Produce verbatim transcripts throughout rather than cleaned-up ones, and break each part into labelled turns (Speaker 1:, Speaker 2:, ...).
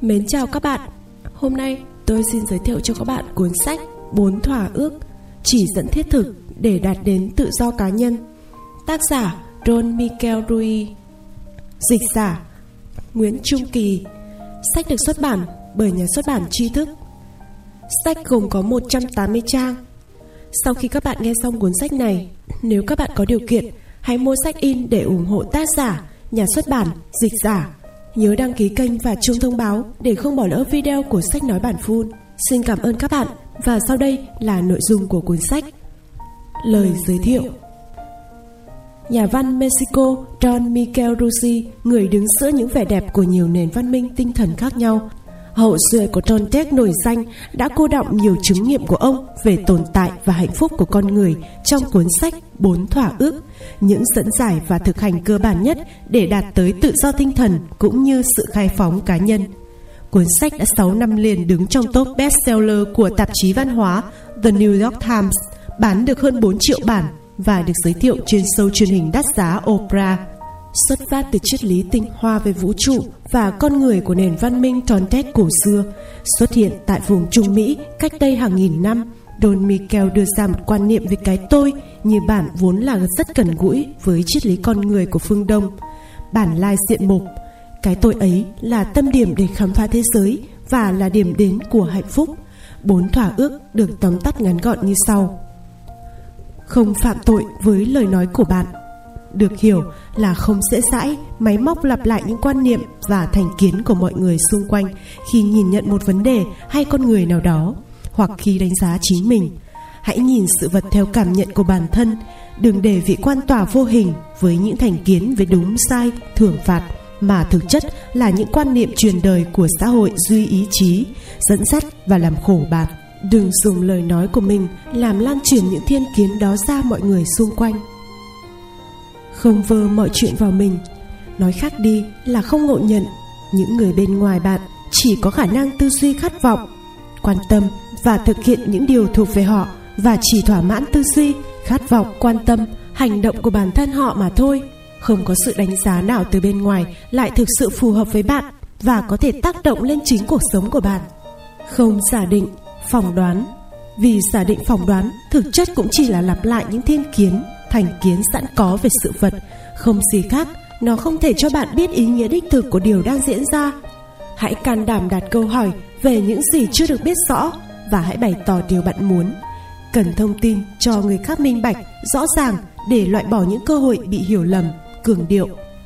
Speaker 1: Mến chào các bạn. Hôm nay tôi xin giới thiệu cho các bạn cuốn sách Bốn Thỏa Ước, chỉ dẫn thiết thực để đạt đến tự do cá nhân. Tác giả Don Miguel Ruiz. Dịch giả Nguyễn Trung Kỳ. Sách được xuất bản bởi nhà xuất bản Tri Thức. Sách gồm có một trăm tám mươi trang. Sau khi các bạn nghe xong cuốn sách này, nếu các bạn có điều kiện, hãy mua sách in để ủng hộ tác giả, nhà xuất bản, dịch giả. Nhớ đăng ký kênh và chuông thông báo để không bỏ lỡ video của Sách Nói Bản Phun. Xin cảm ơn các bạn. Và sau đây là nội dung của cuốn sách. Lời giới thiệu. Nhà văn Mexico Don Miguel Ruiz, người đứng giữa những vẻ đẹp của nhiều nền văn minh tinh thần khác nhau, hậu duệ của Toltec nổi danh, đã cô đọng nhiều chứng nghiệm của ông về tồn tại và hạnh phúc của con người trong cuốn sách Bốn Thỏa Ước, những dẫn giải và thực hành cơ bản nhất để đạt tới tự do tinh thần cũng như sự khai phóng cá nhân. Cuốn sách đã sáu năm liền đứng trong top bestseller của tạp chí văn hóa The New York Times, bán được hơn bốn triệu bản và được giới thiệu trên show truyền hình đắt giá Oprah. Xuất phát từ triết lý tinh hoa về vũ trụ và con người của nền văn minh Toltec cổ xưa, xuất hiện tại vùng Trung Mỹ cách đây hàng nghìn năm, Don Miguel đưa ra một quan niệm về cái tôi như bản vốn là rất gần gũi với triết lý con người của phương Đông. Bản lai diện mục, cái tôi ấy là tâm điểm để khám phá thế giới và là điểm đến của hạnh phúc. Bốn thỏa ước được tóm tắt ngắn gọn như sau. Không phạm tội với lời nói của bạn. Được hiểu là không dễ dãi, máy móc lặp lại những quan niệm và thành kiến của mọi người xung quanh khi nhìn nhận một vấn đề hay con người nào đó, hoặc khi đánh giá chính mình. Hãy nhìn sự vật theo cảm nhận của bản thân, đừng để vị quan tòa vô hình với những thành kiến về đúng sai, thưởng phạt, mà thực chất là những quan niệm truyền đời của xã hội duy ý chí, dẫn dắt và làm khổ bạn. Đừng dùng lời nói của mình làm lan truyền những thiên kiến đó ra mọi người xung quanh. Không vơ mọi chuyện vào mình. Nói khác đi là không ngộ nhận. Những người bên ngoài bạn chỉ có khả năng tư duy khát vọng, quan tâm và thực hiện những điều thuộc về họ, và chỉ thỏa mãn tư duy, khát vọng, quan tâm, hành động của bản thân họ mà thôi. Không có sự đánh giá nào từ bên ngoài lại thực sự phù hợp với bạn và có thể tác động lên chính cuộc sống của bạn. Không giả định, phỏng đoán. Vì giả định phỏng đoán thực chất cũng chỉ là lặp lại những thiên kiến, thành kiến sẵn có về sự vật, không gì khác. Nó không thể cho bạn biết ý nghĩa đích thực của điều đang diễn ra. Hãy can đảm đặt câu hỏi về những gì chưa được biết rõ, và hãy bày tỏ điều bạn muốn. Cần thông tin cho người khác minh bạch, rõ ràng để loại bỏ những cơ hội bị hiểu lầm, cường điệu.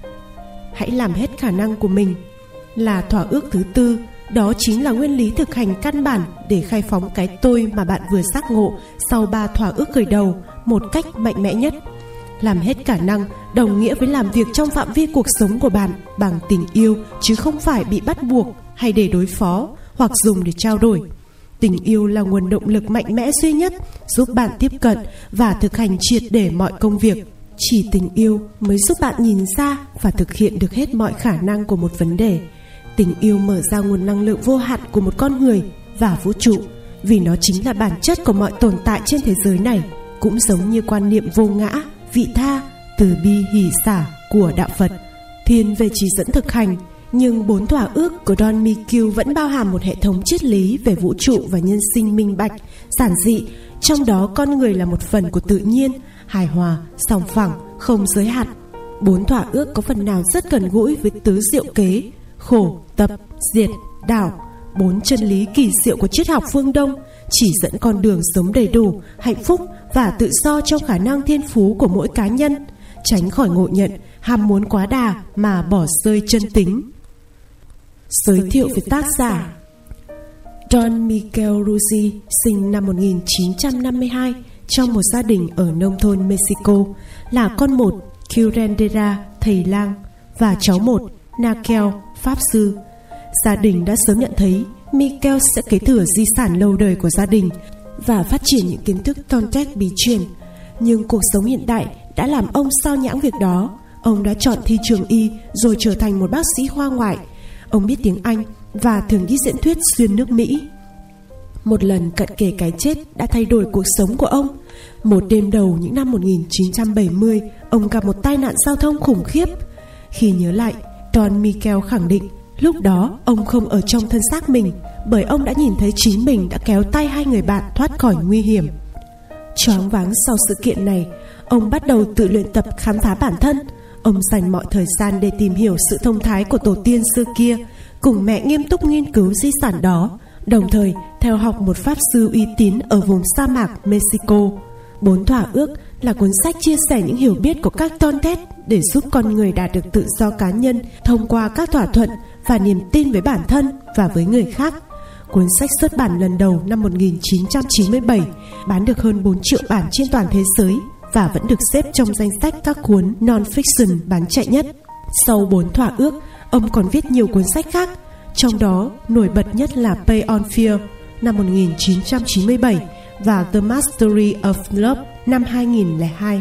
Speaker 1: Hãy làm hết khả năng của mình là thỏa ước thứ tư. Đó chính là nguyên lý thực hành căn bản để khai phóng cái tôi mà bạn vừa giác ngộ sau ba thỏa ước khởi đầu một cách mạnh mẽ nhất. Làm hết khả năng đồng nghĩa với làm việc trong phạm vi cuộc sống của bạn bằng tình yêu, chứ không phải bị bắt buộc hay để đối phó hoặc dùng để trao đổi. Tình yêu là nguồn động lực mạnh mẽ duy nhất giúp bạn tiếp cận và thực hành triệt để mọi công việc. Chỉ tình yêu mới giúp bạn nhìn ra và thực hiện được hết mọi khả năng của một vấn đề. Tình yêu mở ra nguồn năng lượng vô hạn của một con người và vũ trụ, vì nó chính là bản chất của mọi tồn tại trên thế giới này, cũng giống như quan niệm vô ngã, vị tha, từ bi hỷ xả của đạo Phật, thiên về chỉ dẫn thực hành. Nhưng bốn thỏa ước của Don Miguel vẫn bao hàm một hệ thống triết lý về vũ trụ và nhân sinh minh bạch, giản dị, trong đó con người là một phần của tự nhiên, hài hòa, sòng phẳng, không giới hạn. Bốn thỏa ước có phần nào rất gần gũi với tứ diệu kế: khổ, tập, diệt, đảo, bốn chân lý kỳ diệu của triết học phương Đông, chỉ dẫn con đường sống đầy đủ, hạnh phúc và tự do trong khả năng thiên phú của mỗi cá nhân, tránh khỏi ngộ nhận, ham muốn quá đà mà bỏ rơi chân tính. Giới thiệu về tác giả. Don Miguel Ruiz sinh năm một nghìn chín trăm năm mươi hai trong một gia đình ở nông thôn Mexico, là con một Curandera, thầy lang, và cháu một Nakel, pháp sư. Gia đình đã sớm nhận thấy Miguel sẽ kế thừa di sản lâu đời của gia đình và phát triển những kiến thức Toltec bí truyền. Nhưng cuộc sống hiện đại đã làm ông sao nhãng việc đó. Ông đã chọn thi trường y rồi trở thành một bác sĩ khoa ngoại. Ông biết tiếng Anh và thường đi diễn thuyết xuyên nước Mỹ. Một lần cận kề cái chết đã thay đổi cuộc sống của ông. Một đêm đầu những năm một nghìn chín trăm bảy mươi, ông gặp một tai nạn giao thông khủng khiếp. Khi nhớ lại, Don Miguel khẳng định Lúc đó ông không ở trong thân xác mình, bởi ông đã nhìn thấy chính mình đã kéo tay hai người bạn thoát khỏi nguy hiểm. Choáng váng sau sự kiện này, ông bắt đầu tự luyện tập khám phá bản thân. Ông dành mọi thời gian để tìm hiểu sự thông thái của tổ tiên xưa kia, cùng mẹ nghiêm túc nghiên cứu di sản đó, đồng thời theo học một pháp sư uy tín ở vùng sa mạc Mexico. Bốn thỏa ước là cuốn sách chia sẻ những hiểu biết của các Toltec để giúp con người đạt được tự do cá nhân thông qua các thỏa thuận và niềm tin với bản thân và với người khác. Cuốn sách xuất bản lần đầu năm một nghìn chín trăm chín mươi bảy, bán được hơn bốn triệu bản trên toàn thế giới và vẫn được xếp trong danh sách các cuốn non-fiction bán chạy nhất. Sau bốn thỏa ước, ông còn viết nhiều cuốn sách khác, trong đó nổi bật nhất là Pay on Fear năm một nghìn chín trăm chín mươi bảy và The Mastery of Love năm hai nghìn không trăm lẻ hai.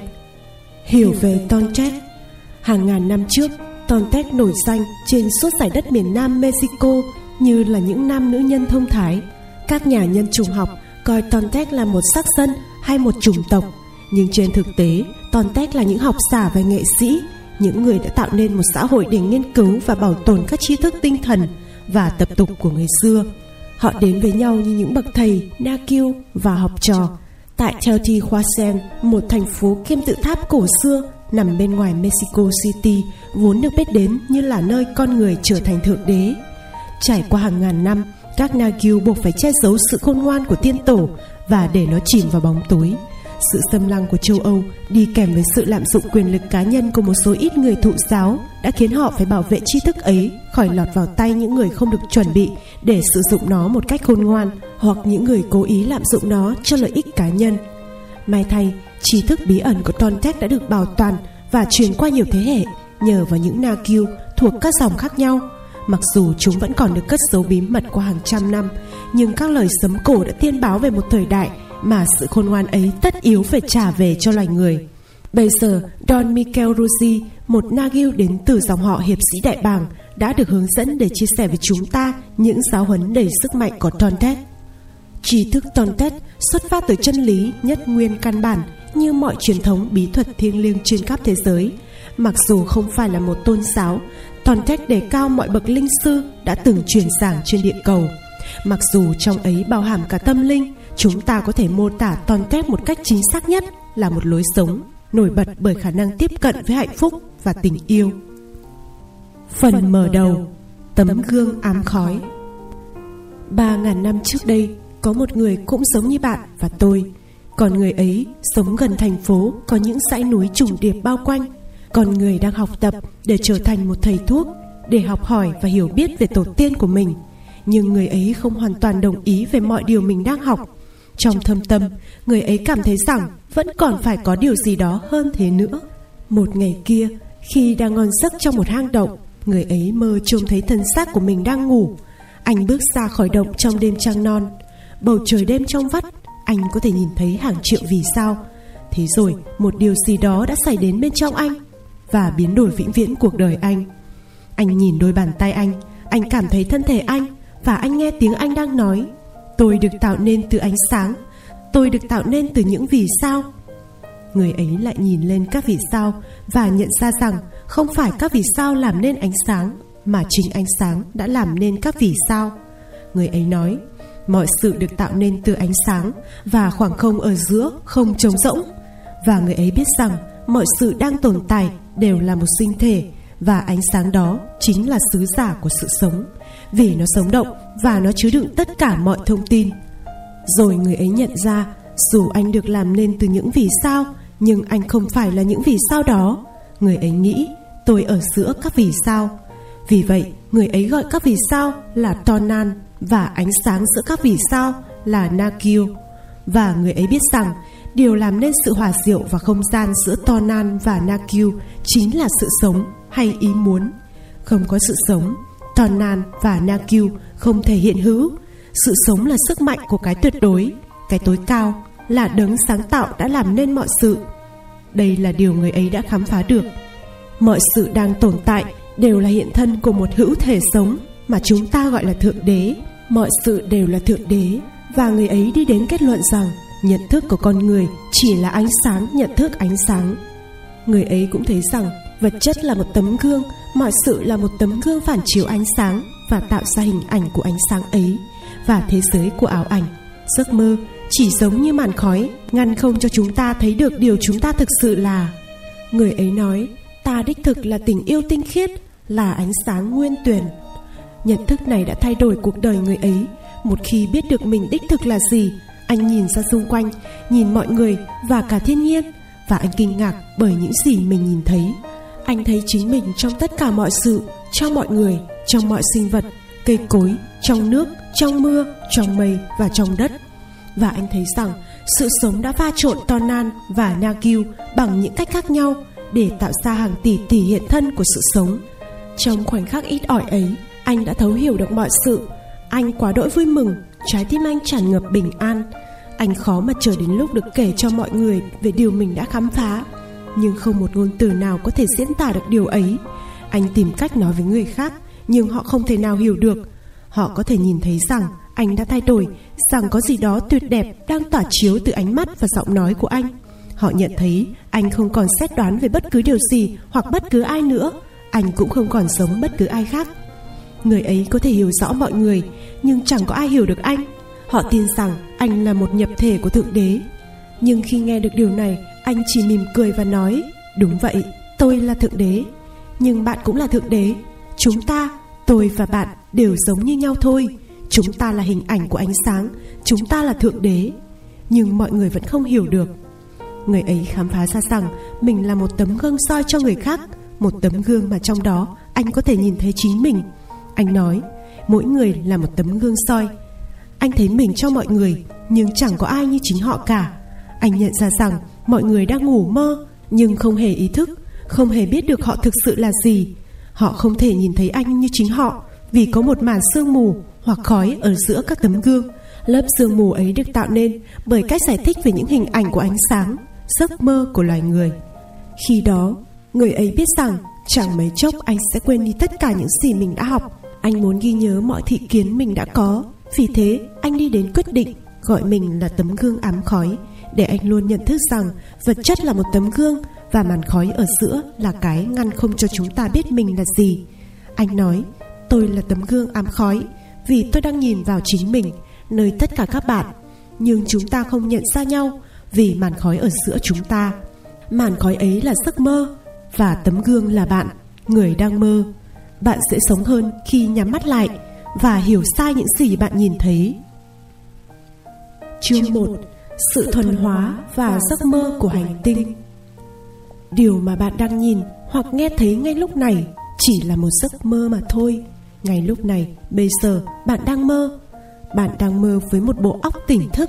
Speaker 1: Hiểu về Toltec. Hàng ngàn năm trước, Toltec nổi danh trên suốt dải đất miền Nam Mexico như là những nam nữ nhân thông thái. Các nhà nhân chủng học coi Toltec là một sắc dân hay một chủng tộc, nhưng trên thực tế, Toltec là những học giả và nghệ sĩ, những người đã tạo nên một xã hội để nghiên cứu và bảo tồn các tri thức tinh thần và tập tục của người xưa. Họ đến với nhau như những bậc thầy, na kiêu và học trò. Tại Teotihuacan, một thành phố kim tự tháp cổ xưa nằm bên ngoài Mexico City, vốn được biết đến như là nơi con người trở thành thượng đế. Trải qua hàng ngàn năm, các na kiêu buộc phải che giấu sự khôn ngoan của tiên tổ và để nó chìm vào bóng tối. Sự xâm lăng của châu Âu đi kèm với sự lạm dụng quyền lực cá nhân của một số ít người thụ giáo đã khiến họ phải bảo vệ tri thức ấy khỏi lọt vào tay những người không được chuẩn bị để sử dụng nó một cách khôn ngoan, hoặc những người cố ý lạm dụng nó cho lợi ích cá nhân. May thay, tri thức bí ẩn của Toltec đã được bảo toàn và truyền qua nhiều thế hệ nhờ vào những na kiêu thuộc các dòng khác nhau. Mặc dù chúng vẫn còn được cất giấu bí mật qua hàng trăm năm, nhưng các lời sấm cổ đã tiên báo về một thời đại mà sự khôn ngoan ấy tất yếu phải trả về cho loài người. Bây giờ, Don Miguel Ruiz, một na kiêu đến từ dòng họ hiệp sĩ Đại Bàng, đã được hướng dẫn để chia sẻ với chúng ta những giáo huấn đầy sức mạnh của Toltec. Tri thức Toltec xuất phát từ chân lý nhất nguyên căn bản như mọi truyền thống bí thuật thiêng liêng trên khắp thế giới. Mặc dù không phải là một tôn giáo, Toltec đề cao mọi bậc linh sư đã từng truyền giảng trên địa cầu. Mặc dù trong ấy bao hàm cả tâm linh, chúng ta có thể mô tả Toltec một cách chính xác nhất là một lối sống nổi bật bởi khả năng tiếp cận với hạnh phúc và tình yêu. Phần mở đầu: tấm gương ám khói. Ba ngàn năm trước đây, có một người cũng giống như bạn và tôi. Còn người ấy sống gần thành phố có những dãy núi trùng điệp bao quanh. Còn người đang học tập để trở thành một thầy thuốc, để học hỏi và hiểu biết về tổ tiên của mình. Nhưng người ấy không hoàn toàn đồng ý về mọi điều mình đang học. Trong thâm tâm, người ấy cảm thấy rằng vẫn còn phải có điều gì đó hơn thế nữa. Một ngày kia, khi đang ngon giấc trong một hang động, người ấy mơ trông thấy thân xác của mình đang ngủ. Anh bước ra khỏi động trong đêm trăng non. Bầu trời đêm trong vắt, anh có thể nhìn thấy hàng triệu vì sao. Thế rồi một điều gì đó đã xảy đến bên trong anh và biến đổi vĩnh viễn cuộc đời anh. Anh nhìn đôi bàn tay anh, anh cảm thấy thân thể anh, và anh nghe tiếng anh đang nói: tôi được tạo nên từ ánh sáng, tôi được tạo nên từ những vì sao. Người ấy lại nhìn lên các vì sao và nhận ra rằng không phải các vì sao làm nên ánh sáng, mà chính ánh sáng đã làm nên các vì sao. Người ấy nói: mọi sự được tạo nên từ ánh sáng, và khoảng không ở giữa không trống rỗng. Và người ấy biết rằng mọi sự đang tồn tại đều là một sinh thể, và ánh sáng đó chính là sứ giả của sự sống, vì nó sống động và nó chứa đựng tất cả mọi thông tin. Rồi người ấy nhận ra, dù anh được làm nên từ những vì sao, nhưng anh không phải là những vì sao đó. Người ấy nghĩ: tôi ở giữa các vì sao. Vì vậy, người ấy gọi các vì sao là Tonan, và ánh sáng giữa các vì sao là Nakio. Và người ấy biết rằng điều làm nên sự hòa diệu và không gian giữa Tonan và Nakio chính là sự sống hay ý muốn. Không có sự sống, Tonan và Nakio không thể hiện hữu. Sự sống là sức mạnh của cái tuyệt đối, cái tối cao, là đấng sáng tạo đã làm nên mọi sự. Đây là điều người ấy đã khám phá được. Mọi sự đang tồn tại đều là hiện thân của một hữu thể sống mà chúng ta gọi là Thượng Đế. Mọi sự đều là Thượng Đế, và người ấy đi đến kết luận rằng nhận thức của con người chỉ là ánh sáng nhận thức ánh sáng. Người ấy cũng thấy rằng Vật chất là một tấm gương, mọi sự là một tấm gương phản chiếu ánh sáng và tạo ra hình ảnh của ánh sáng ấy và thế giới của ảo ảnh. Giấc mơ chỉ giống như màn khói, ngăn không cho chúng ta thấy được điều chúng ta thực sự là. Người ấy nói, ta đích thực là tình yêu tinh khiết, là ánh sáng nguyên tuyển. Nhận thức này đã thay đổi cuộc đời người ấy. Một khi biết được mình đích thực là gì, anh nhìn ra xung quanh, nhìn mọi người và cả thiên nhiên, và anh kinh ngạc bởi những gì mình nhìn thấy. Anh thấy chính mình trong tất cả mọi sự, trong mọi người, trong mọi sinh vật, cây cối, trong nước, trong mưa, trong mây và trong đất. Và anh thấy rằng sự sống đã pha trộn Tonan và Nagil bằng những cách khác nhau để tạo ra hàng tỷ tỷ hiện thân của sự sống. Trong khoảnh khắc ít ỏi ấy, anh đã thấu hiểu được mọi sự. Anh quá đỗi vui mừng, trái tim anh tràn ngập bình an. Anh khó mà chờ đến lúc được kể cho mọi người về điều mình đã khám phá, nhưng không một ngôn từ nào có thể diễn tả được điều ấy. Anh tìm cách nói với người khác, nhưng họ không thể nào hiểu được. Họ có thể nhìn thấy rằng anh đã thay đổi, rằng có gì đó tuyệt đẹp đang tỏa chiếu từ ánh mắt và giọng nói của anh. Họ nhận thấy anh không còn xét đoán về bất cứ điều gì hoặc bất cứ ai nữa. Anh cũng không còn giống bất cứ ai khác. Người ấy có thể hiểu rõ mọi người, nhưng chẳng có ai hiểu được anh. Họ tin rằng anh là một nhập thể của Thượng Đế. Nhưng khi nghe được điều này, anh chỉ mỉm cười và nói, đúng vậy, tôi là Thượng Đế. Nhưng bạn cũng là Thượng Đế. Chúng ta, tôi và bạn đều giống như nhau thôi. Chúng ta là hình ảnh của ánh sáng. Chúng ta là Thượng Đế. Nhưng mọi người vẫn không hiểu được. Người ấy khám phá ra rằng mình là một tấm gương soi cho người khác, một tấm gương mà trong đó anh có thể nhìn thấy chính mình. Anh nói, mỗi người là một tấm gương soi. Anh thấy mình trong mọi người, nhưng chẳng có ai như chính họ cả. Anh nhận ra rằng mọi người đang ngủ mơ, nhưng không hề ý thức, không hề biết được họ thực sự là gì. Họ không thể nhìn thấy anh như chính họ, vì có một màn sương mù hoặc khói ở giữa các tấm gương. Lớp sương mù ấy được tạo nên bởi cách giải thích về những hình ảnh của ánh sáng, giấc mơ của loài người. Khi đó, người ấy biết rằng chẳng mấy chốc anh sẽ quên đi tất cả những gì mình đã học. Anh muốn ghi nhớ mọi thị kiến mình đã có. Vì thế, anh đi đến quyết định gọi mình là tấm gương ám khói, để anh luôn nhận thức rằng vật chất là một tấm gương và màn khói ở giữa là cái ngăn không cho chúng ta biết mình là gì. Anh nói, tôi là tấm gương ám khói vì tôi đang nhìn vào chính mình, nơi tất cả các bạn. Nhưng chúng ta không nhận ra nhau vì màn khói ở giữa chúng ta. Màn khói ấy là giấc mơ, và tấm gương là bạn, người đang mơ. Bạn sẽ sống hơn khi nhắm mắt lại và hiểu sai những gì bạn nhìn thấy. Chương một. Sự thuần hóa và giấc mơ của hành tinh. Điều mà bạn đang nhìn hoặc nghe thấy ngay lúc này chỉ là một giấc mơ mà thôi. Ngay lúc này, bây giờ, bạn đang mơ. Bạn đang mơ với một bộ óc tỉnh thức.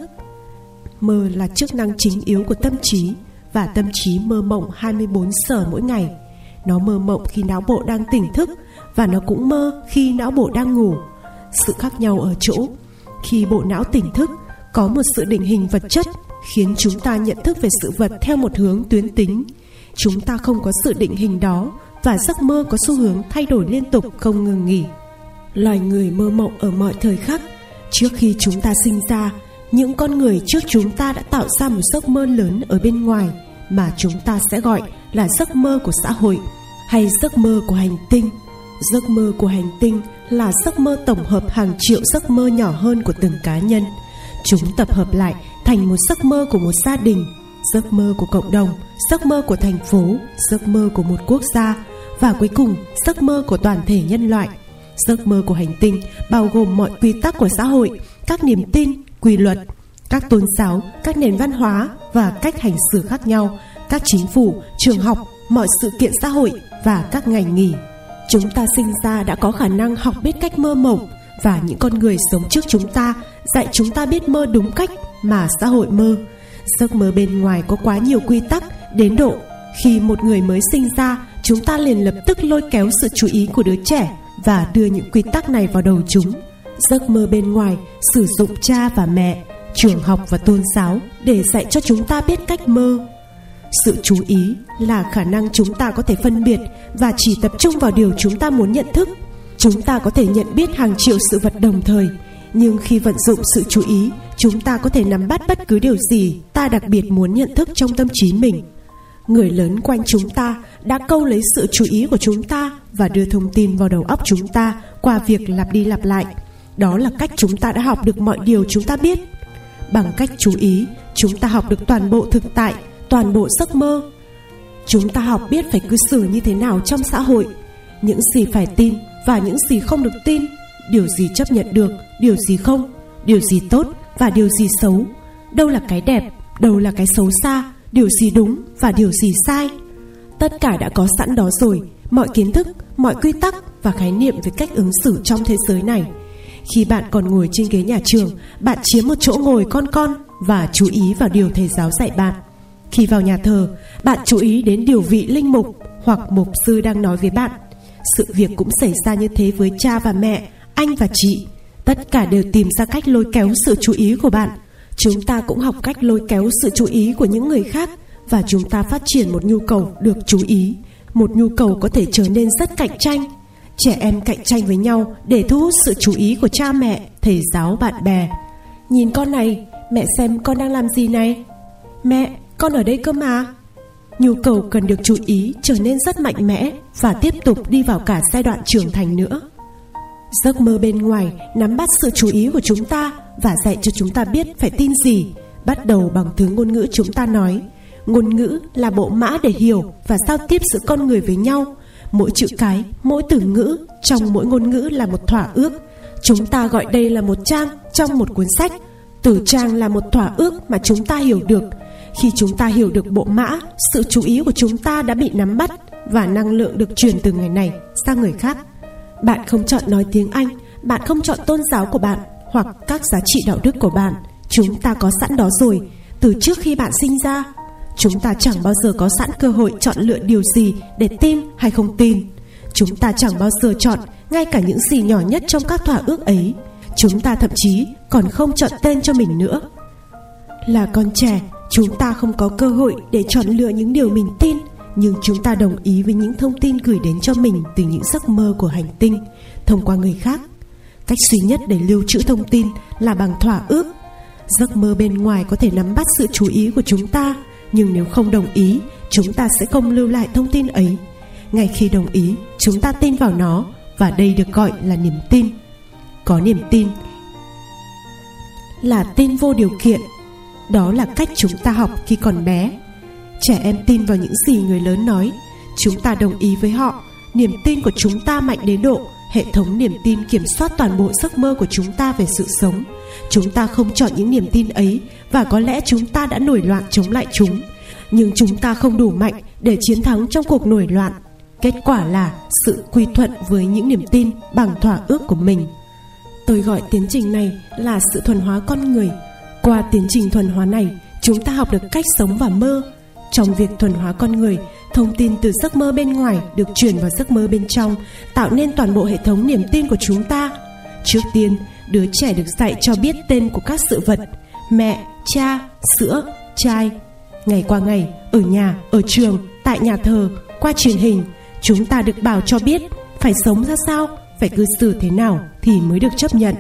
Speaker 1: Mơ là chức năng chính yếu của tâm trí, và tâm trí mơ mộng hai mươi bốn giờ mỗi ngày. Nó mơ mộng khi não bộ đang tỉnh thức, và nó cũng mơ khi não bộ đang ngủ. Sự khác nhau ở chỗ, khi bộ não tỉnh thức, có một sự định hình vật chất khiến chúng ta nhận thức về sự vật theo một hướng tuyến tính. Chúng ta không có sự định hình đó, và giấc mơ có xu hướng thay đổi liên tục không ngừng nghỉ. Loài người mơ mộng ở mọi thời khắc. Trước khi chúng ta sinh ra, những con người trước chúng ta đã tạo ra một giấc mơ lớn ở bên ngoài mà chúng ta sẽ gọi là giấc mơ của xã hội hay giấc mơ của hành tinh. Giấc mơ của hành tinh là giấc mơ tổng hợp hàng triệu giấc mơ nhỏ hơn của từng cá nhân. Chúng tập hợp lại thành một giấc mơ của một gia đình, giấc mơ của cộng đồng, giấc mơ của thành phố, giấc mơ của một quốc gia, và cuối cùng giấc mơ của toàn thể nhân loại. Giấc mơ của hành tinh bao gồm mọi quy tắc của xã hội, các niềm tin, quy luật, các tôn giáo, các nền văn hóa và cách hành xử khác nhau, các chính phủ, trường học, mọi sự kiện xã hội và các ngày nghỉ. Chúng ta sinh ra đã có khả năng học biết cách mơ mộng, và những con người sống trước chúng ta dạy chúng ta biết mơ đúng cách mà xã hội mơ. Giấc mơ bên ngoài có quá nhiều quy tắc đến độ khi một người mới sinh ra, chúng ta liền lập tức lôi kéo sự chú ý của đứa trẻ và đưa những quy tắc này vào đầu chúng. Giấc mơ bên ngoài sử dụng cha và mẹ, trường học và tôn giáo để dạy cho chúng ta biết cách mơ. Sự chú ý là khả năng chúng ta có thể phân biệt và chỉ tập trung vào điều chúng ta muốn nhận thức. Chúng ta có thể nhận biết hàng triệu sự vật đồng thời, nhưng khi vận dụng sự chú ý, chúng ta có thể nắm bắt bất cứ điều gì ta đặc biệt muốn nhận thức trong tâm trí mình. Người lớn quanh chúng ta đã câu lấy sự chú ý của chúng ta và đưa thông tin vào đầu óc chúng ta qua việc lặp đi lặp lại. Đó là cách chúng ta đã học được mọi điều chúng ta biết. Bằng cách chú ý, chúng ta học được toàn bộ thực tại, toàn bộ giấc mơ. Chúng ta học biết phải cư xử như thế nào trong xã hội, những gì phải tin và những gì không được tin, điều gì chấp nhận được, điều gì không, điều gì tốt và điều gì xấu, đâu là cái đẹp, đâu là cái xấu xa, điều gì đúng và điều gì sai. Tất cả đã có sẵn đó rồi, mọi kiến thức, mọi quy tắc và khái niệm về cách ứng xử trong thế giới này. Khi bạn còn ngồi trên ghế nhà trường, bạn chiếm một chỗ ngồi con con và chú ý vào điều thầy giáo dạy bạn. Khi vào nhà thờ, bạn chú ý đến điều vị linh mục hoặc mục sư đang nói với bạn. Sự việc cũng xảy ra như thế với cha và mẹ, anh và chị. Tất cả đều tìm ra cách lôi kéo sự chú ý của bạn. Chúng ta cũng học cách lôi kéo sự chú ý của những người khác, và chúng ta phát triển một nhu cầu được chú ý. Một nhu cầu có thể trở nên rất cạnh tranh. Trẻ em cạnh tranh với nhau để thu hút sự chú ý của cha mẹ, thầy giáo, bạn bè. Nhìn con này, mẹ xem con đang làm gì này. Mẹ, con ở đây cơ mà. Nhu cầu cần được chú ý trở nên rất mạnh mẽ và tiếp tục đi vào cả giai đoạn trưởng thành nữa. Giấc mơ bên ngoài nắm bắt sự chú ý của chúng ta và dạy cho chúng ta biết phải tin gì, bắt đầu bằng thứ ngôn ngữ chúng ta nói. Ngôn ngữ là bộ mã để hiểu và giao tiếp giữa con người với nhau. Mỗi chữ cái, mỗi từ ngữ trong mỗi ngôn ngữ là một thỏa ước. Chúng ta gọi đây là một trang trong một cuốn sách. Từ trang là một thỏa ước mà chúng ta hiểu được. Khi chúng ta hiểu được bộ mã, sự chú ý của chúng ta đã bị nắm bắt và năng lượng được truyền từ người này sang người khác. Bạn không chọn nói tiếng Anh, bạn không chọn tôn giáo của bạn hoặc các giá trị đạo đức của bạn. Chúng ta có sẵn đó rồi, từ trước khi bạn sinh ra. Chúng ta chẳng bao giờ có sẵn cơ hội chọn lựa điều gì để tin hay không tin. Chúng ta chẳng bao giờ chọn ngay cả những gì nhỏ nhất trong các thỏa ước ấy. Chúng ta thậm chí còn không chọn tên cho mình nữa. Là con trẻ, chúng ta không có cơ hội để chọn lựa những điều mình tin, nhưng chúng ta đồng ý với những thông tin gửi đến cho mình từ những giấc mơ của hành tinh thông qua người khác. Cách duy nhất để lưu trữ thông tin là bằng thỏa ước. Giấc mơ bên ngoài có thể nắm bắt sự chú ý của chúng ta, nhưng nếu không đồng ý, chúng ta sẽ không lưu lại thông tin ấy. Ngay khi đồng ý, chúng ta tin vào nó, và đây được gọi là niềm tin. Có niềm tin là tin vô điều kiện. Đó là cách chúng ta học khi còn bé. Trẻ em tin vào những gì người lớn nói. Chúng ta đồng ý với họ. Niềm tin của chúng ta mạnh đến độ hệ thống niềm tin kiểm soát toàn bộ giấc mơ của chúng ta về sự sống. Chúng ta không chọn những niềm tin ấy, và có lẽ chúng ta đã nổi loạn chống lại chúng. Nhưng chúng ta không đủ mạnh để chiến thắng trong cuộc nổi loạn. Kết quả là sự quy thuận với những niềm tin bằng thỏa ước của mình. Tôi gọi tiến trình này là sự thuần hóa con người. Qua tiến trình thuần hóa này, chúng ta học được cách sống và mơ. Trong việc thuần hóa con người, thông tin từ giấc mơ bên ngoài được chuyển vào giấc mơ bên trong, tạo nên toàn bộ hệ thống niềm tin của chúng ta. Trước tiên, đứa trẻ được dạy cho biết tên của các sự vật: mẹ, cha, sữa, chai. Ngày qua ngày, ở nhà, ở trường, tại nhà thờ, qua truyền hình, chúng ta được bảo cho biết phải sống ra sao, phải cư xử thế nào thì mới được chấp nhận.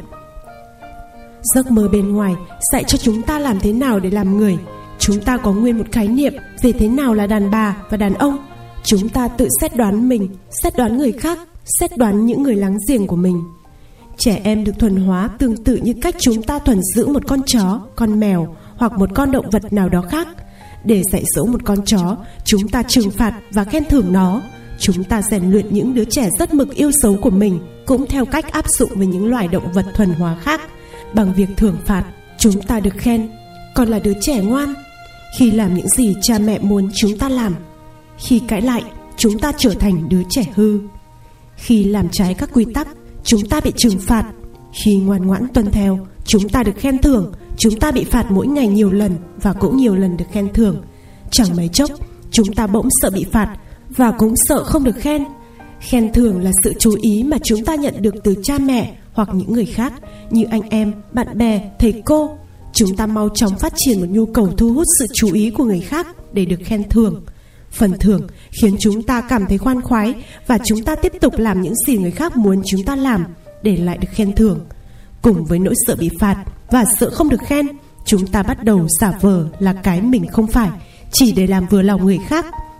Speaker 1: Giấc mơ bên ngoài dạy cho chúng ta làm thế nào để làm người. Chúng ta có nguyên một khái niệm về thế nào là đàn bà và đàn ông. Chúng ta tự xét đoán mình, xét đoán người khác, xét đoán những người láng giềng của mình. Trẻ em được thuần hóa tương tự như cách chúng ta thuần dưỡng một con chó, con mèo hoặc một con động vật nào đó khác. Để dạy dỗ một con chó, chúng ta trừng phạt và khen thưởng nó. Chúng ta rèn luyện những đứa trẻ rất mực yêu xấu của mình cũng theo cách áp dụng với những loài động vật thuần hóa khác. Bằng việc thưởng phạt, chúng ta được khen còn là đứa trẻ ngoan. Khi làm những gì cha mẹ muốn chúng ta làm. Khi cãi lại, chúng ta trở thành đứa trẻ hư. Khi làm trái các quy tắc, chúng ta bị trừng phạt. Khi ngoan ngoãn tuân theo, chúng ta được khen thưởng. Chúng ta bị phạt mỗi ngày nhiều lần và cũng nhiều lần được khen thưởng. Chẳng mấy chốc, chúng ta bỗng sợ bị phạt và cũng sợ không được khen. Khen thưởng là sự chú ý mà chúng ta nhận được từ cha mẹ hoặc những người khác như anh em, bạn bè, thầy cô. Chúng ta mau chóng phát triển một nhu cầu thu hút sự chú ý của người khác để được khen thưởng. Phần thưởng khiến chúng ta cảm thấy khoan khoái và chúng ta tiếp tục làm những gì người khác muốn chúng ta làm để lại được khen thưởng. Cùng với nỗi sợ bị phạt và sợ không được khen, chúng ta bắt đầu giả vờ là cái mình không phải, chỉ để làm vừa lòng người khác.